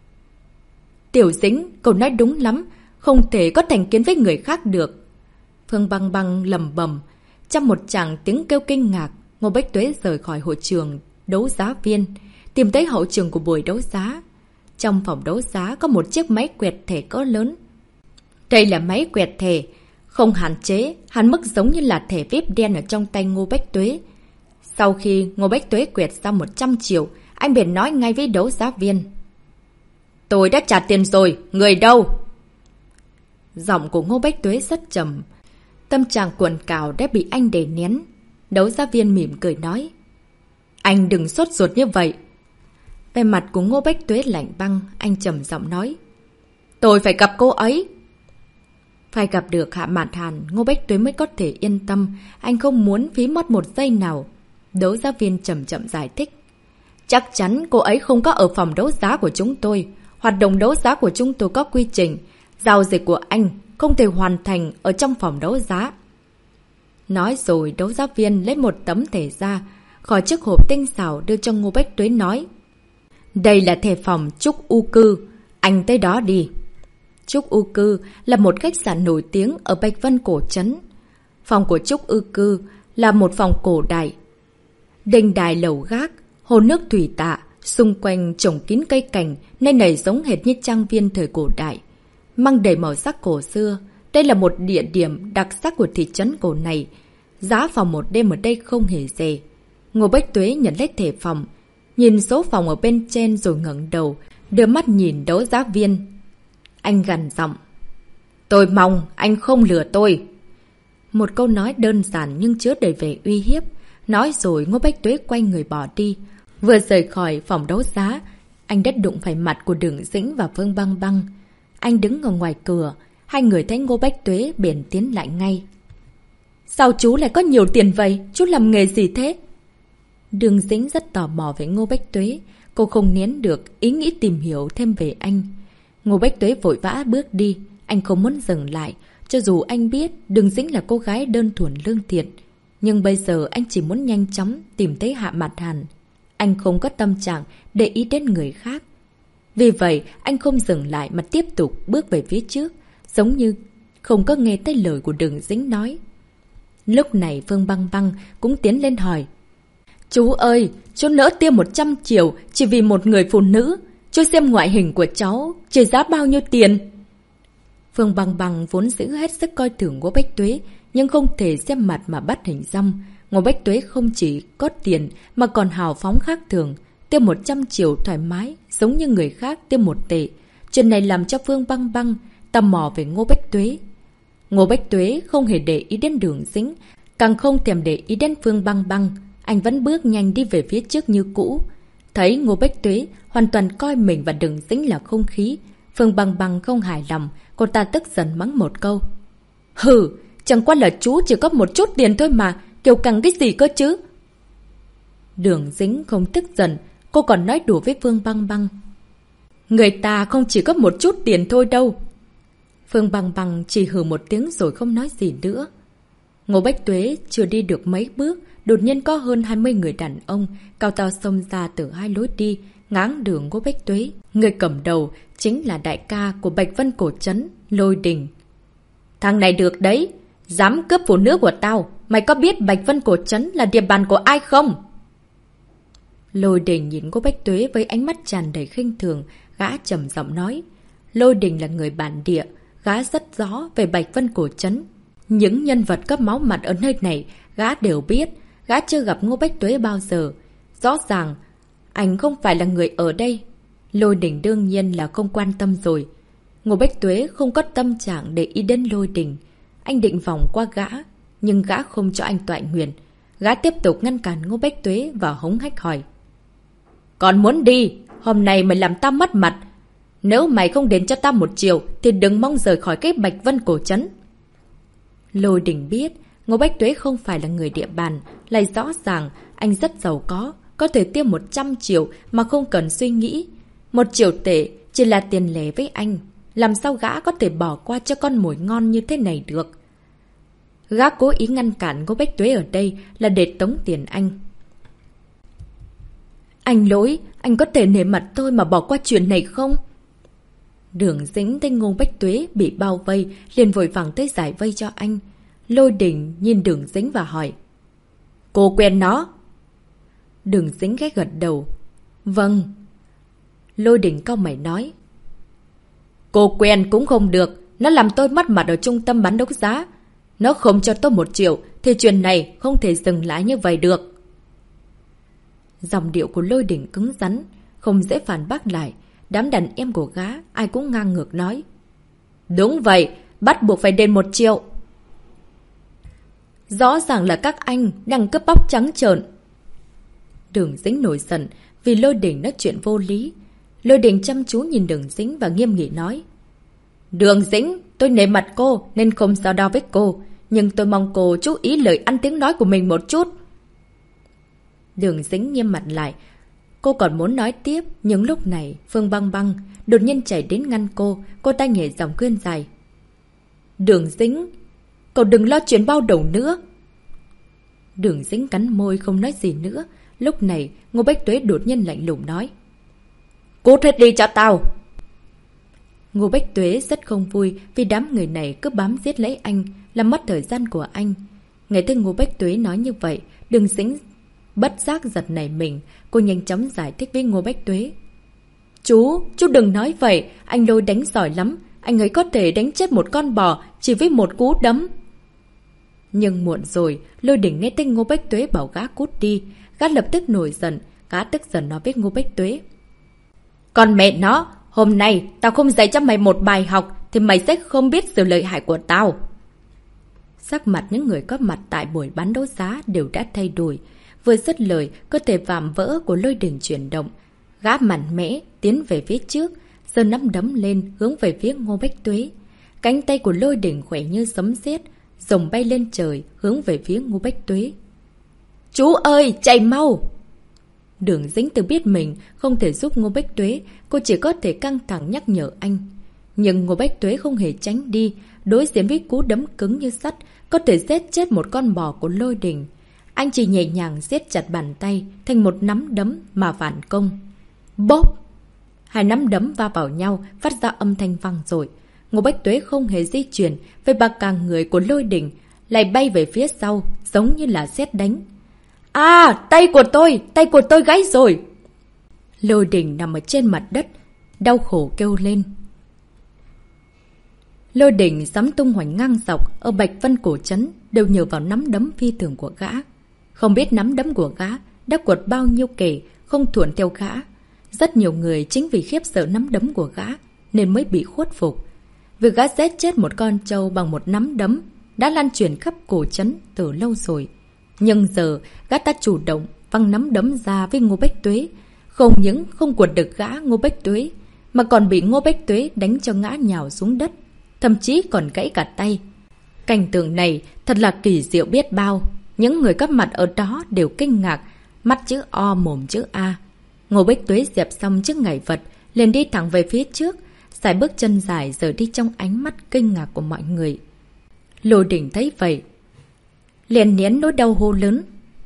Tiểu Dính, cậu nói đúng lắm, không thể có thành kiến với người khác được. Phương Băng Băng lầm bầm. Trong một tràng tiếng kêu kinh ngạc, Ngô Bách Tuế rời khỏi hội trường đấu giá viên, tìm tới hậu trường của buổi đấu giá. Trong phòng đấu giá có một chiếc máy quẹt thẻ cỡ lớn. Đây là máy quẹt thẻ, không hạn chế, hạn mức giống như là thẻ víp đen ở trong tay Ngô Bách Tuế. Sau khi Ngô Bách Tuế quẹt ra một trăm triệu, anh bèn nói ngay với đấu giá viên. Tôi đã trả tiền rồi, người đâu? Giọng của Ngô Bách Tuế rất trầm. Tâm trạng cuộn cào đã bị anh đè nén. Đấu giá viên mỉm cười nói. Anh đừng sốt ruột như vậy. Về mặt của Ngô Bách Tuế lạnh băng, anh trầm giọng nói. Tôi phải gặp cô ấy. Phải gặp được Hạ Mạn Hàn, Ngô Bách Tuế mới có thể yên tâm. Anh không muốn phí mất một giây nào. Đấu giá viên chậm chậm giải thích. Chắc chắn cô ấy không có ở phòng đấu giá của chúng tôi. Hoạt động đấu giá của chúng tôi có quy trình. Giao dịch của anh không thể hoàn thành ở trong phòng đấu giá. Nói rồi đấu giá viên lấy một tấm thẻ ra, khỏi chiếc hộp tinh xảo đưa cho Ngô Bách Tuế nói. Đây là thẻ phòng Trúc U Cư. Anh tới đó đi. Trúc U Cư là một khách sạn nổi tiếng ở Bạch Vân Cổ Trấn. Phòng của Trúc U Cư là một phòng cổ đại. Đình đài lầu gác, hồ nước thủy tạ, xung quanh trồng kín cây cảnh nên nảy giống hệt như trang viên thời cổ đại. Mang đầy màu sắc cổ xưa, đây là một địa điểm đặc sắc của thị trấn cổ này. Giá phòng một đêm ở đây không hề rẻ. Ngô Bách Tuế nhận lấy thẻ phòng, nhìn số phòng ở bên trên rồi ngẩng đầu, đưa mắt nhìn đấu giá viên. Anh gằn giọng. Tôi mong anh không lừa tôi. Một câu nói đơn giản nhưng chứa đầy vẻ uy hiếp. Nói rồi Ngô Bách Tuế quay người bỏ đi. Vừa rời khỏi phòng đấu giá, anh đã đụng phải mặt của Đường Dĩnh và Phương Băng Băng. Anh đứng ở ngoài cửa, hai người thấy Ngô Bách Tuế bèn tiến lại ngay. Sao chú lại có nhiều tiền vậy? Chú làm nghề gì thế? Đường Dĩnh rất tò mò với Ngô Bách Tuế. Cô không nén được ý nghĩ tìm hiểu thêm về anh. Ngô Bách Tuế vội vã bước đi. Anh không muốn dừng lại. Cho dù anh biết Đường Dĩnh là cô gái đơn thuần lương thiện. Nhưng bây giờ anh chỉ muốn nhanh chóng tìm thấy Hạ Mạn Hàn. Anh không có tâm trạng để ý đến người khác. Vì vậy anh không dừng lại mà tiếp tục bước về phía trước, giống như không có nghe tới lời của Đường Dĩnh nói. Lúc này Phương Băng Băng cũng tiến lên hỏi. Chú ơi, chú nỡ tiêu một trăm triệu chỉ vì một người phụ nữ. Cho xem ngoại hình của cháu, trị giá bao nhiêu tiền? Phương Băng Băng vốn giữ hết sức coi thường Ngô Bách Tuế, nhưng không thể xem mặt mà bắt hình dong. Ngô Bách Tuế không chỉ có tiền mà còn hào phóng khác thường, tiêu một trăm triệu thoải mái, giống như người khác tiêu một tệ. Chuyện này làm cho Phương Băng Băng tò mò về Ngô Bách Tuế. Ngô Bách Tuế không hề để ý đến Đường Dĩnh, càng không thèm để ý đến Phương Băng Băng. Anh vẫn bước nhanh đi về phía trước như cũ. Thấy Ngô Bách Tuế hoàn toàn coi mình và Đường Dĩnh là không khí, Phương Băng Băng không hài lòng, cô ta tức giận mắng một câu. Hừ, chẳng qua là chú chỉ có một chút tiền thôi mà, kêu căng cái gì cơ chứ? Đường Dĩnh không tức giận, cô còn nói đùa với Phương Băng Băng. Người ta không chỉ có một chút tiền thôi đâu. Phương Băng Băng chỉ hừ một tiếng rồi không nói gì nữa. Ngô Bách Tuế chưa đi được mấy bước, đột nhiên có hơn hai mươi người đàn ông cao to xông ra từ hai lối đi, ngáng đường Ngô Bách Tuế. Người cầm đầu chính là đại ca của Bạch Vân Cổ Trấn, Lôi Đình. Thằng này được đấy, dám cướp phụ nữ của tao, mày có biết Bạch Vân Cổ Trấn là địa bàn của ai không? Lôi Đình nhìn Ngô Bách Tuế với ánh mắt tràn đầy khinh thường, gã trầm giọng nói. Lôi Đình là người bản địa, gã rất rõ về Bạch Vân Cổ Trấn. Những nhân vật cấp máu mặt ở nơi này, gã đều biết, gã chưa gặp Ngô Bách Tuế bao giờ. Rõ ràng, anh không phải là người ở đây. Lôi Đình đương nhiên là không quan tâm rồi. Ngô Bách Tuế không có tâm trạng để ý đến Lôi Đình. Anh định vòng qua gã, nhưng gã không cho anh toại nguyện. Gã tiếp tục ngăn cản Ngô Bách Tuế và hống hách hỏi. Còn muốn đi, hôm nay mày làm tao mất mặt. Nếu mày không đến cho tao một triệu thì đừng mong rời khỏi cái Bạch Vân Cổ Trấn. Lôi Đình biết Ngô Bách Tuế không phải là người địa bàn, lại rõ ràng anh rất giàu có, có thể tiêu một trăm triệu mà không cần suy nghĩ. Một triệu tệ chỉ là tiền lẻ với anh, làm sao gã có thể bỏ qua cho con mồi ngon như thế này được. Gã cố ý ngăn cản Ngô Bách Tuế ở đây là để tống tiền anh. Anh lỗi, anh có thể nể mặt tôi mà bỏ qua chuyện này không? Đường Dĩnh thấy Ngô Bách Tuế bị bao vây, liền vội vàng tới giải vây cho anh. Lôi Đình nhìn Đường Dĩnh và hỏi. Cô quen nó? Đường Dĩnh ghé gật đầu. Vâng. Lôi Đình cau mày nói. Cô quen cũng không được, nó làm tôi mất mặt ở trung tâm bán đấu giá. Nó không cho tôi một triệu, thì chuyện này không thể dừng lại như vậy được. Dòng điệu của Lôi Đình cứng rắn, không dễ phản bác lại. Đám đàn em của gã, ai cũng ngang ngược nói. Đúng vậy, bắt buộc phải đền một triệu. Rõ ràng là các anh đang cướp bóc trắng trợn. Đường Dĩnh nổi giận vì Lôi Đình nói chuyện vô lý. Lôi Đình chăm chú nhìn Đường Dĩnh và nghiêm nghị nói. Đường Dĩnh, tôi nể mặt cô nên không so đo với cô, nhưng tôi mong cô chú ý lời ăn tiếng nói của mình một chút. Đường Dĩnh nghiêm mặt lại. Cô còn muốn nói tiếp, nhưng lúc này Phương Băng Băng đột nhiên chạy đến ngăn cô. Cô ta nhẹ giọng khuyên dài. Đường Dĩnh, cậu đừng lo chuyện bao đầu nữa. Đường Dĩnh cắn môi không nói gì nữa. Lúc này Ngô Bách Tuế đột nhiên lạnh lùng nói. Cút hết đi cho tao. Ngô Bách Tuế rất không vui vì đám người này cứ bám giết lấy anh, làm mất thời gian của anh. Nghe thấy Ngô Bách Tuế nói như vậy, Đường Dĩnh bất giác giật nảy mình. Cô nhanh chóng giải thích với Ngô Bách Tuế. Chú, chú đừng nói vậy. Anh Lôi đánh giỏi lắm. Anh ấy có thể đánh chết một con bò chỉ với một cú đấm. Nhưng muộn rồi. Lôi Đình nghe tên Ngô Bách Tuế bảo gã cút đi. Gã lập tức nổi giận. Gã tức giận nói với Ngô Bách Tuế. Còn mẹ nó, hôm nay tao không dạy cho mày một bài học thì mày sẽ không biết sự lợi hại của tao. Sắc mặt những người có mặt tại buổi bán đấu giá đều đã thay đổi. Vừa dứt lời, cơ thể vạm vỡ của Lôi Đình chuyển động. Gã mạnh mẽ tiến về phía trước, giơ nắm đấm lên hướng về phía Ngô Bách Tuế. Cánh tay của Lôi Đình khỏe như sấm sét, rồng bay lên trời hướng về phía Ngô Bách Tuế. Chú ơi, chạy mau! Đường Dĩnh tự biết mình không thể giúp Ngô Bách Tuế, cô chỉ có thể căng thẳng nhắc nhở anh. Nhưng Ngô Bách Tuế không hề tránh đi, đối diện với cú đấm cứng như sắt, có thể giết chết một con bò của Lôi Đình. Anh chỉ nhẹ nhàng siết chặt bàn tay thành một nắm đấm mà phản công. Bốp! Hai nắm đấm va vào nhau, phát ra âm thanh vang dội. Ngô Bách Tuế không hề di chuyển, với bạc càng người của Lôi Đình lại bay về phía sau, giống như là sét đánh. À, tay của tôi, tay của tôi gãy rồi! Lôi Đình nằm ở trên mặt đất, đau khổ kêu lên. Lôi Đình dám tung hoành ngang dọc ở Bạch Vân cổ trấn đều nhờ vào nắm đấm phi thường của gã. Không biết nắm đấm của gã đã quật bao nhiêu kẻ không thuận theo gã. Rất nhiều người chính vì khiếp sợ nắm đấm của gã nên mới bị khuất phục. Việc gã giết chết một con trâu bằng một nắm đấm đã lan truyền khắp cổ trấn từ lâu rồi. Nhưng giờ gã ta chủ động văng nắm đấm ra với Ngô Bách Tuế. Không những không quật được gã Ngô Bách Tuế, mà còn bị Ngô Bách Tuế đánh cho ngã nhào xuống đất, thậm chí còn gãy cả tay. Cảnh tượng này thật là kỳ diệu biết bao. Những người có mặt ở đó đều kinh ngạc, mắt chữ O mồm chữ A. Ngô Bách Tuế dẹp xong chiếc ngải vật, liền đi thẳng về phía trước, sải bước chân dài rời đi trong ánh mắt kinh ngạc của mọi người. Lôi Đình thấy vậy, liền nén nỗi đau hô lớn.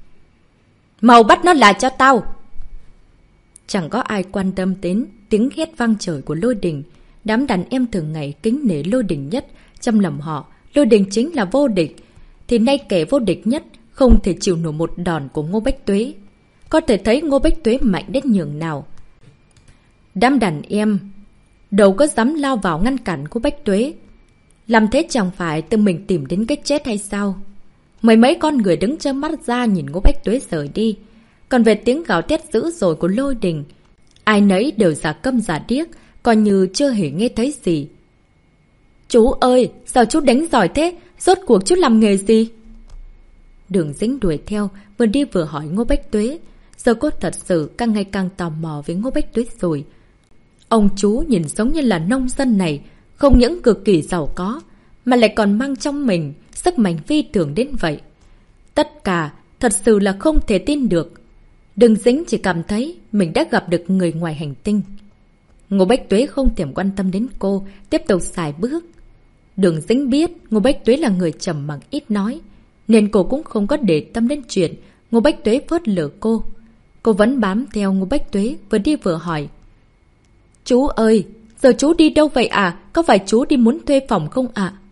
Mau bắt nó lại cho tao! Chẳng có ai quan tâm đến tiếng hét vang trời của Lôi Đình. Đám đàn em thường ngày kính nể Lôi Đình nhất, trong lòng họ, Lôi Đình chính là vô địch. Thì nay kẻ vô địch nhất không thể chịu nổi một đòn của Ngô Bách Tuế. Có thể thấy Ngô Bách Tuế mạnh đến nhường nào. Đám đàn em đâu có dám lao vào ngăn cản Ngô Bách Tuế. Làm thế chẳng phải tự mình tìm đến cái chết hay sao? Mấy mấy con người đứng trơ mắt ra nhìn Ngô Bách Tuế rời đi. Còn về tiếng gào thét dữ dội của Lôi Đình, ai nấy đều giả câm giả điếc, coi như chưa hề nghe thấy gì. Chú ơi, sao chú đánh giỏi thế? Rốt cuộc chú làm nghề gì? Đường Dĩnh đuổi theo, vừa đi vừa hỏi Ngô Bách Tuế. Giờ cô thật sự càng ngày càng tò mò với Ngô Bách Tuế rồi. Ông chú nhìn giống như là nông dân này, không những cực kỳ giàu có, mà lại còn mang trong mình sức mạnh phi thường đến vậy. Tất cả thật sự là không thể tin được. Đường Dĩnh chỉ cảm thấy mình đã gặp được người ngoài hành tinh. Ngô Bách Tuế không thèm quan tâm đến cô, tiếp tục xài bước. Đường Dĩnh biết Ngô Bách Tuế là người trầm mặc ít nói, nên cô cũng không có để tâm đến chuyện Ngô Bách Tuế phớt lờ cô. Cô vẫn bám theo Ngô Bách Tuế, vừa đi vừa hỏi. Chú ơi, giờ chú đi đâu vậy à? Có phải chú đi muốn thuê phòng không ạ? À?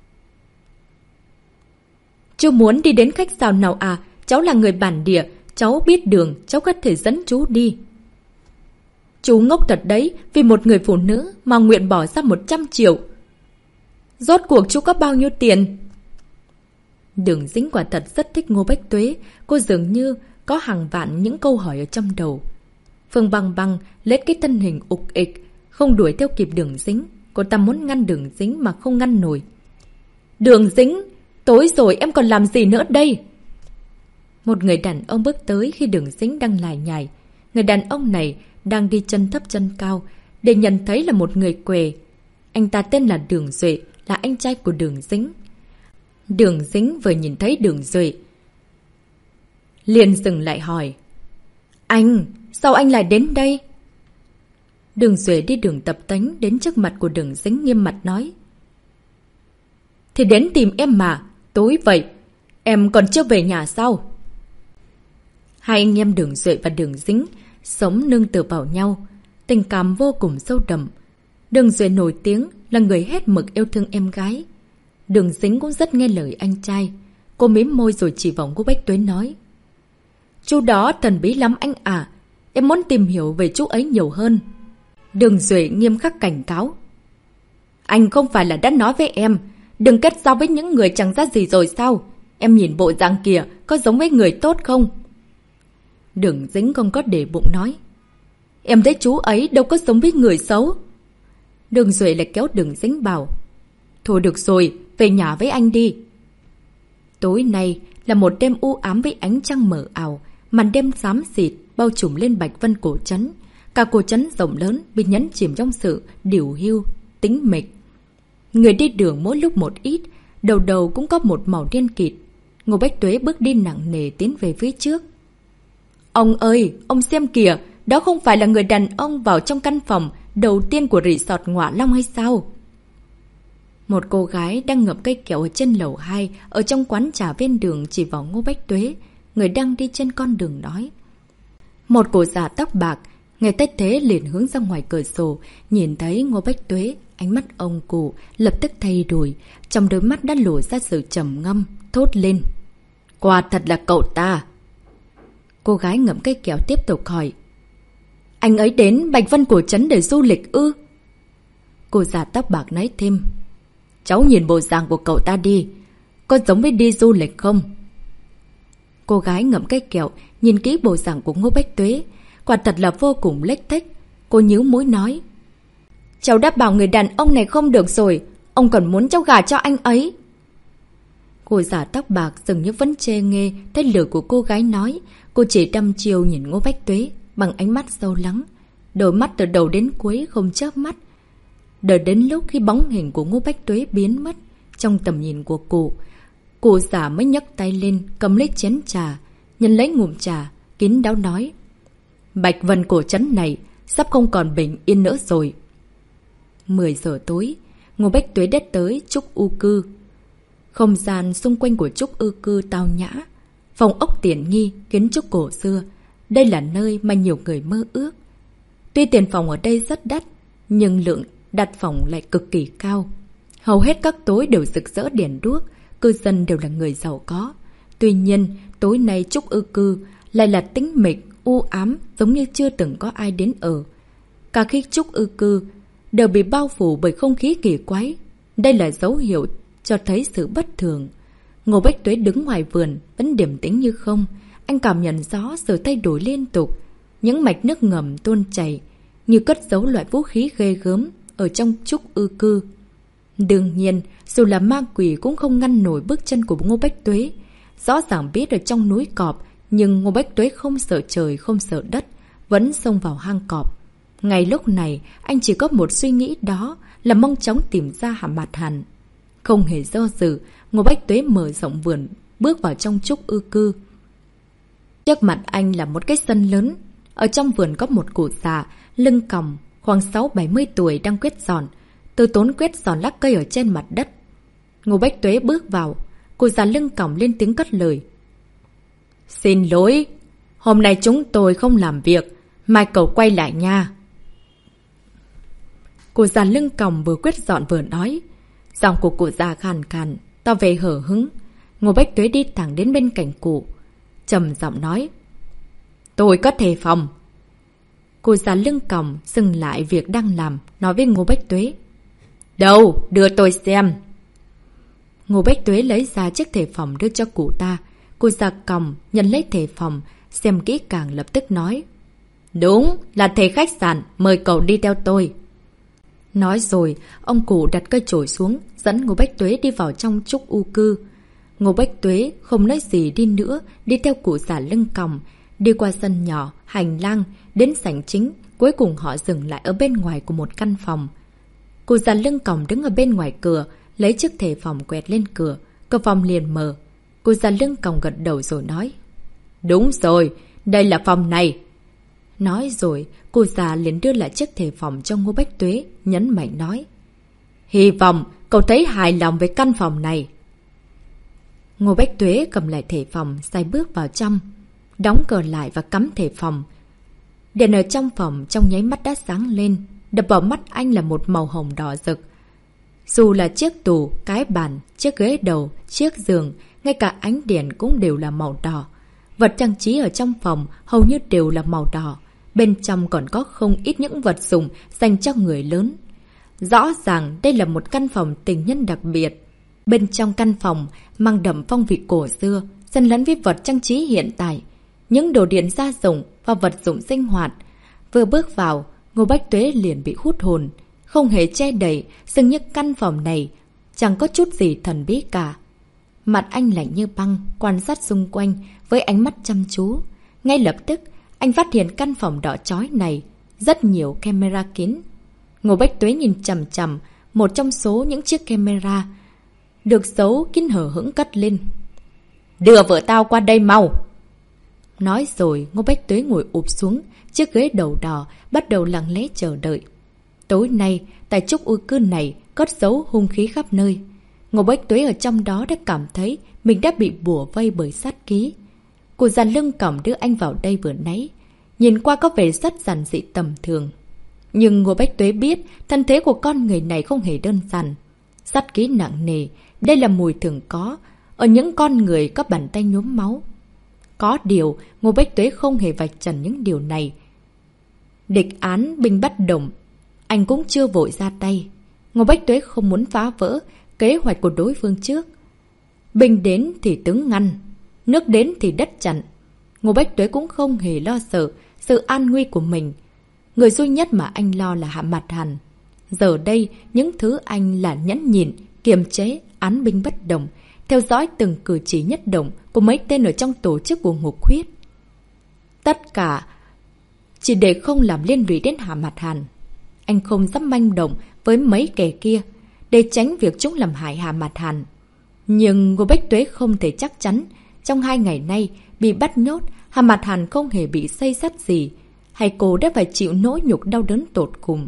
Chú muốn đi đến khách sạn nào à? Cháu là người bản địa, cháu biết đường, cháu có thể dẫn chú đi. Chú ngốc thật đấy, vì một người phụ nữ mà nguyện bỏ ra một trăm triệu. Rốt cuộc chú có bao nhiêu tiền? Đường Dĩnh quả thật rất thích Ngô Bách Tuế, cô dường như có hàng vạn những câu hỏi ở trong đầu. Phương Băng Băng lấy cái thân hình ục ịch, không đuổi theo kịp Đường Dĩnh. Cô ta muốn ngăn Đường Dĩnh mà không ngăn nổi. Đường Dĩnh, tối rồi em còn làm gì nữa đây? Một người đàn ông bước tới khi Đường Dĩnh đang lải nhải. Người đàn ông này đang đi chân thấp chân cao, để nhận thấy là một người què. Anh ta tên là Đường Duệ, là anh trai của Đường Dĩnh. Đường Dĩnh vừa nhìn thấy Đường Duệ, liền dừng lại hỏi. Anh, sao anh lại đến đây? Đường Duệ đi đường tập tánh đến trước mặt của Đường Dĩnh nghiêm mặt nói. Thì đến tìm em mà, tối vậy, em còn chưa về nhà sao? Hai anh em Đường Duệ và Đường Dĩnh sống nương tựa vào nhau, tình cảm vô cùng sâu đậm. Đường Duệ nổi tiếng là người hết mực yêu thương em gái. Đường Dĩnh cũng rất nghe lời anh trai. Cô mím môi rồi chỉ vào Ngô Bách Tuế nói. Chú đó thần bí lắm anh à, em muốn tìm hiểu về chú ấy nhiều hơn. Đường Duệ nghiêm khắc cảnh cáo. Anh không phải là đã nói với em, đừng kết giao với những người chẳng ra gì rồi sao? Em nhìn bộ dạng kìa, có giống với người tốt không? Đường Dĩnh không có để bụng nói. Em thấy chú ấy đâu có giống với người xấu. Đường Duệ lại kéo Đường Dĩnh bảo. Thôi được rồi, về nhà với anh đi. Tối nay là một đêm u ám với ánh trăng mờ ảo, màn đêm xám xịt bao trùm lên Bạch Vân cổ trấn. Cả cổ trấn rộng lớn bị nhấn chìm trong sự điều hưu, tĩnh mịch. Người đi đường mỗi lúc một ít, đầu đầu cũng có một màu đen kịt. Ngô Bách Tuế bước đi nặng nề tiến về phía trước. Ông ơi, ông xem kìa, đó không phải là người đàn ông vào trong căn phòng đầu tiên của resort Ngọa Long hay sao? Một cô gái đang ngậm cây kẹo ở trên lầu hai, ở trong quán trà ven đường chỉ vào Ngô Bách Tuế, người đang đi trên con đường nói. Một cô già tóc bạc, nghe thấy thế liền hướng ra ngoài cửa sổ, nhìn thấy Ngô Bách Tuế, ánh mắt ông cụ lập tức thay đổi, trong đôi mắt đã lộ ra sự trầm ngâm, thốt lên. Quả thật là cậu ta. Cô gái ngậm cây kẹo tiếp tục hỏi. Anh ấy đến Bạch Vân Cổ Trấn để du lịch ư? Cô già tóc bạc nói thêm. Cháu nhìn bộ dạng của cậu ta đi, có giống với đi du lịch không? Cô gái ngậm cái kẹo, nhìn kỹ bộ dạng của Ngô Bách Tuế, quả thật là vô cùng lếch thếch. Cô nhíu mũi nói. Cháu đã bảo người đàn ông này không được rồi, ông còn muốn cháu gả cho anh ấy. Cô già tóc bạc dường như vẫn chê nghe thấy lời của cô gái nói. Cô chỉ đăm chiêu nhìn Ngô Bách Tuế bằng ánh mắt sâu lắng, đôi mắt từ đầu đến cuối không chớp mắt. Đợi đến lúc khi bóng hình của Ngô Bách Tuế biến mất trong tầm nhìn của cô, cô già mới nhấc tay lên cầm lấy chén trà, nhận lấy ngụm trà, kín đáo nói. Bạch Vân Cổ Trấn này sắp không còn bình yên nữa rồi. mười giờ tối, Ngô Bách Tuế đét tới Trúc U Cư. Không gian xung quanh của Trúc U Cư tao nhã, phòng ốc tiện nghi, kiến trúc cổ xưa. Đây là nơi mà nhiều người mơ ước. Tuy tiền phòng ở đây rất đắt, nhưng lượng đặt phòng lại cực kỳ cao. Hầu hết các tối đều rực rỡ đèn đuốc, cư dân đều là người giàu có. Tuy nhiên, tối nay Trúc U Cư lại là tĩnh mịch, u ám, giống như chưa từng có ai đến ở. Cả khi Trúc U Cư đều bị bao phủ bởi không khí kỳ quái. Đây là dấu hiệu cho thấy sự bất thường. Ngô Bách Tuế đứng ngoài vườn, vẫn điềm tĩnh như không. Anh cảm nhận rõ sự thay đổi liên tục. Những mạch nước ngầm tuôn chảy, như cất giấu loại vũ khí ghê gớm ở trong Trúc U Cư. Đương nhiên, dù là ma quỷ cũng không ngăn nổi bước chân của Ngô Bách Tuế. Rõ ràng biết ở trong núi cọp, nhưng Ngô Bách Tuế không sợ trời, không sợ đất, vẫn xông vào hang cọp. Ngay lúc này, anh chỉ có một suy nghĩ, đó là mong chóng tìm ra hàm mặt hắn. Không hề do dự, Ngô Bách Tuế mở rộng vườn, bước vào trong Trúc U Cư. Trước mặt anh là một cái sân lớn. Ở trong vườn có một cụ già, lưng còng, khoảng sáu bảy mươi tuổi đang quét dọn. Từ tốn quét dọn lắc cây ở trên mặt đất. Ngô Bách Tuế bước vào, cụ già lưng còng lên tiếng cất lời. Xin lỗi, hôm nay chúng tôi không làm việc, mai cậu quay lại nha. Cụ già lưng còng vừa quét dọn vừa nói. Giọng của cụ già khàn khàn, tỏ vẻ hở hứng. Ngô Bách Tuế đi thẳng đến bên cạnh cụ, trầm giọng nói. Tôi có thề phòng. Cụ già lưng còng dừng lại việc đang làm, nói với Ngô Bách Tuế. Đâu, đưa tôi xem. Ngô Bách Tuế lấy ra chiếc thẻ phòng đưa cho cụ ta. Cụ già còng nhận lấy thẻ phòng, xem kỹ càng lập tức nói. Đúng, là thẻ khách sạn, mời cậu đi theo tôi. Nói rồi, ông cụ đặt cây chổi xuống, dẫn Ngô Bách Tuế đi vào trong Trúc U Cư. Ngô Bách Tuế không nói gì đi nữa, đi theo cụ già lưng còng, đi qua sân nhỏ, hành lang, đến sảnh chính, cuối cùng họ dừng lại ở bên ngoài của một căn phòng. Cụ già lưng còng đứng ở bên ngoài cửa, lấy chiếc thẻ phòng quẹt lên cửa, cửa phòng liền mở. Cụ già lưng còng gật đầu rồi nói. Đúng rồi, đây là phòng này. Nói rồi, cụ già liền đưa lại chiếc thẻ phòng cho Ngô Bách Tuế, nhấn mạnh nói. Hy vọng cậu thấy hài lòng với căn phòng này. Ngô Bách Tuế cầm lại thẻ phòng, xoay bước vào trong, đóng cửa lại và cắm thẻ phòng. Đèn ở trong phòng trong nháy mắt đã sáng lên, đập vào mắt anh là một màu hồng đỏ rực. Dù là chiếc tủ, cái bàn, chiếc ghế đầu, chiếc giường, ngay cả ánh đèn cũng đều là màu đỏ. Vật trang trí ở trong phòng hầu như đều là màu đỏ. Bên trong còn có không ít những vật dụng dành cho người lớn. Rõ ràng đây là một căn phòng tình nhân đặc biệt. Bên trong căn phòng mang đậm phong vị cổ xưa, xen lẫn với vật trang trí hiện tại. Những đồ điện gia dụng và vật dụng sinh hoạt. Vừa bước vào, Ngô Bách Tuế liền bị hút hồn. Không hề che đậy, dường như căn phòng này chẳng có chút gì thần bí cả. Mặt anh lạnh như băng, quan sát xung quanh với ánh mắt chăm chú. Ngay lập tức, anh phát hiện căn phòng đỏ chói này rất nhiều camera kín. Ngô Bách Tuế nhìn chằm chằm một trong số những chiếc camera được giấu kín hở hững cất lên. Đưa vợ tao qua đây mau. Nói rồi, Ngô Bách Tuế ngồi ụp xuống chiếc ghế đầu đỏ, bắt đầu lặng lẽ chờ đợi. Tối nay, tại Trúc U Cư này cất giấu hung khí khắp nơi. Ngô Bách Tuế ở trong đó đã cảm thấy mình đã bị bủa vây bởi sát ký. Cụ già lưng còng đưa anh vào đây vừa nãy, nhìn qua có vẻ rất giản dị tầm thường. Nhưng Ngô Bách Tuế biết thân thế của con người này không hề đơn giản. Sát ký nặng nề, đây là mùi thường có ở những con người có bàn tay nhuốm máu. Có điều, Ngô Bách Tuế không hề vạch trần những điều này. Địch án binh bất động, anh cũng chưa vội ra tay. Ngô Bách Tuế không muốn phá vỡ kế hoạch của đối phương trước. Binh đến thì tướng ngăn, nước đến thì đất chặn. Ngô Bách Tuế cũng không hề lo sợ sự an nguy của mình. Người duy nhất mà anh lo là Hạ Mạt Hàn. Giờ đây, những thứ anh là nhẫn nhịn, kiềm chế, án binh bất động, theo dõi từng cử chỉ nhất động của mấy tên ở trong tổ chức của Ngục Huyết. Tất cả chỉ để không làm liên lụy đến Hạ Mạt Hàn. Anh không dám manh động với mấy kẻ kia để tránh việc chúng làm hại Hạ Mạt Hàn. Nhưng Ngô Bách Tuế không thể chắc chắn trong hai ngày nay bị bắt nhốt, Hạ Mạt Hàn không hề bị xây sắt gì, hay cô đã phải chịu nỗi nhục đau đớn tột cùng.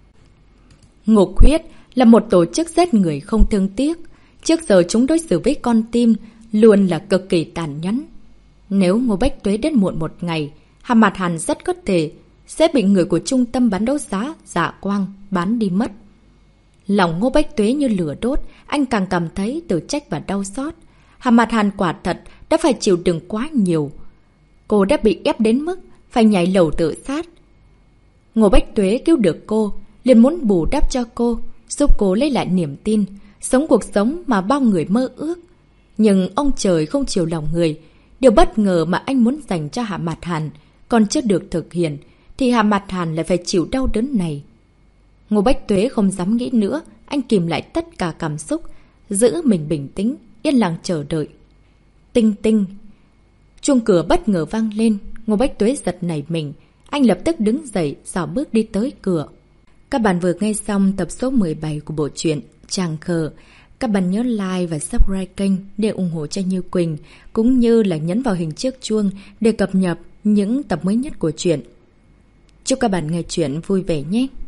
Ngục Huyết là một tổ chức giết người không thương tiếc. Trước giờ chúng đối xử với con tim luôn là cực kỳ tàn nhẫn. Nếu Ngô Bách Tuế đến muộn một ngày, Hạ Mạt Hàn rất có thể sẽ bị người của trung tâm bán đấu giá Dạ Quang bán đi mất. Lòng Ngô Bách Tuế như lửa đốt, anh càng cảm thấy tự trách và đau xót. Hạ Mạt Hàn quả thật đã phải chịu đựng quá nhiều. Cô đã bị ép đến mức phải nhảy lầu tự sát. Ngô Bách Tuế cứu được cô, liền muốn bù đắp cho cô, giúp cô lấy lại niềm tin, sống cuộc sống mà bao người mơ ước. Nhưng ông trời không chiều lòng người. Điều bất ngờ mà anh muốn dành cho Hạ Mạt Hàn còn chưa được thực hiện, thì Hạ Mạt Hàn lại phải chịu đau đớn này. Ngô Bách Tuế không dám nghĩ nữa, anh kìm lại tất cả cảm xúc, giữ mình bình tĩnh, yên lặng chờ đợi. Tinh tinh. Chuông cửa bất ngờ vang lên, Ngô Bách Tuế giật nảy mình, anh lập tức đứng dậy, dạo bước đi tới cửa. Các bạn vừa nghe xong tập số mười bảy của bộ truyện Tràng Khờ. Các bạn nhớ like và subscribe kênh để ủng hộ cho Như Quỳnh, cũng như là nhấn vào hình chiếc chuông để cập nhật những tập mới nhất của truyện. Chúc các bạn nghe truyện vui vẻ nhé!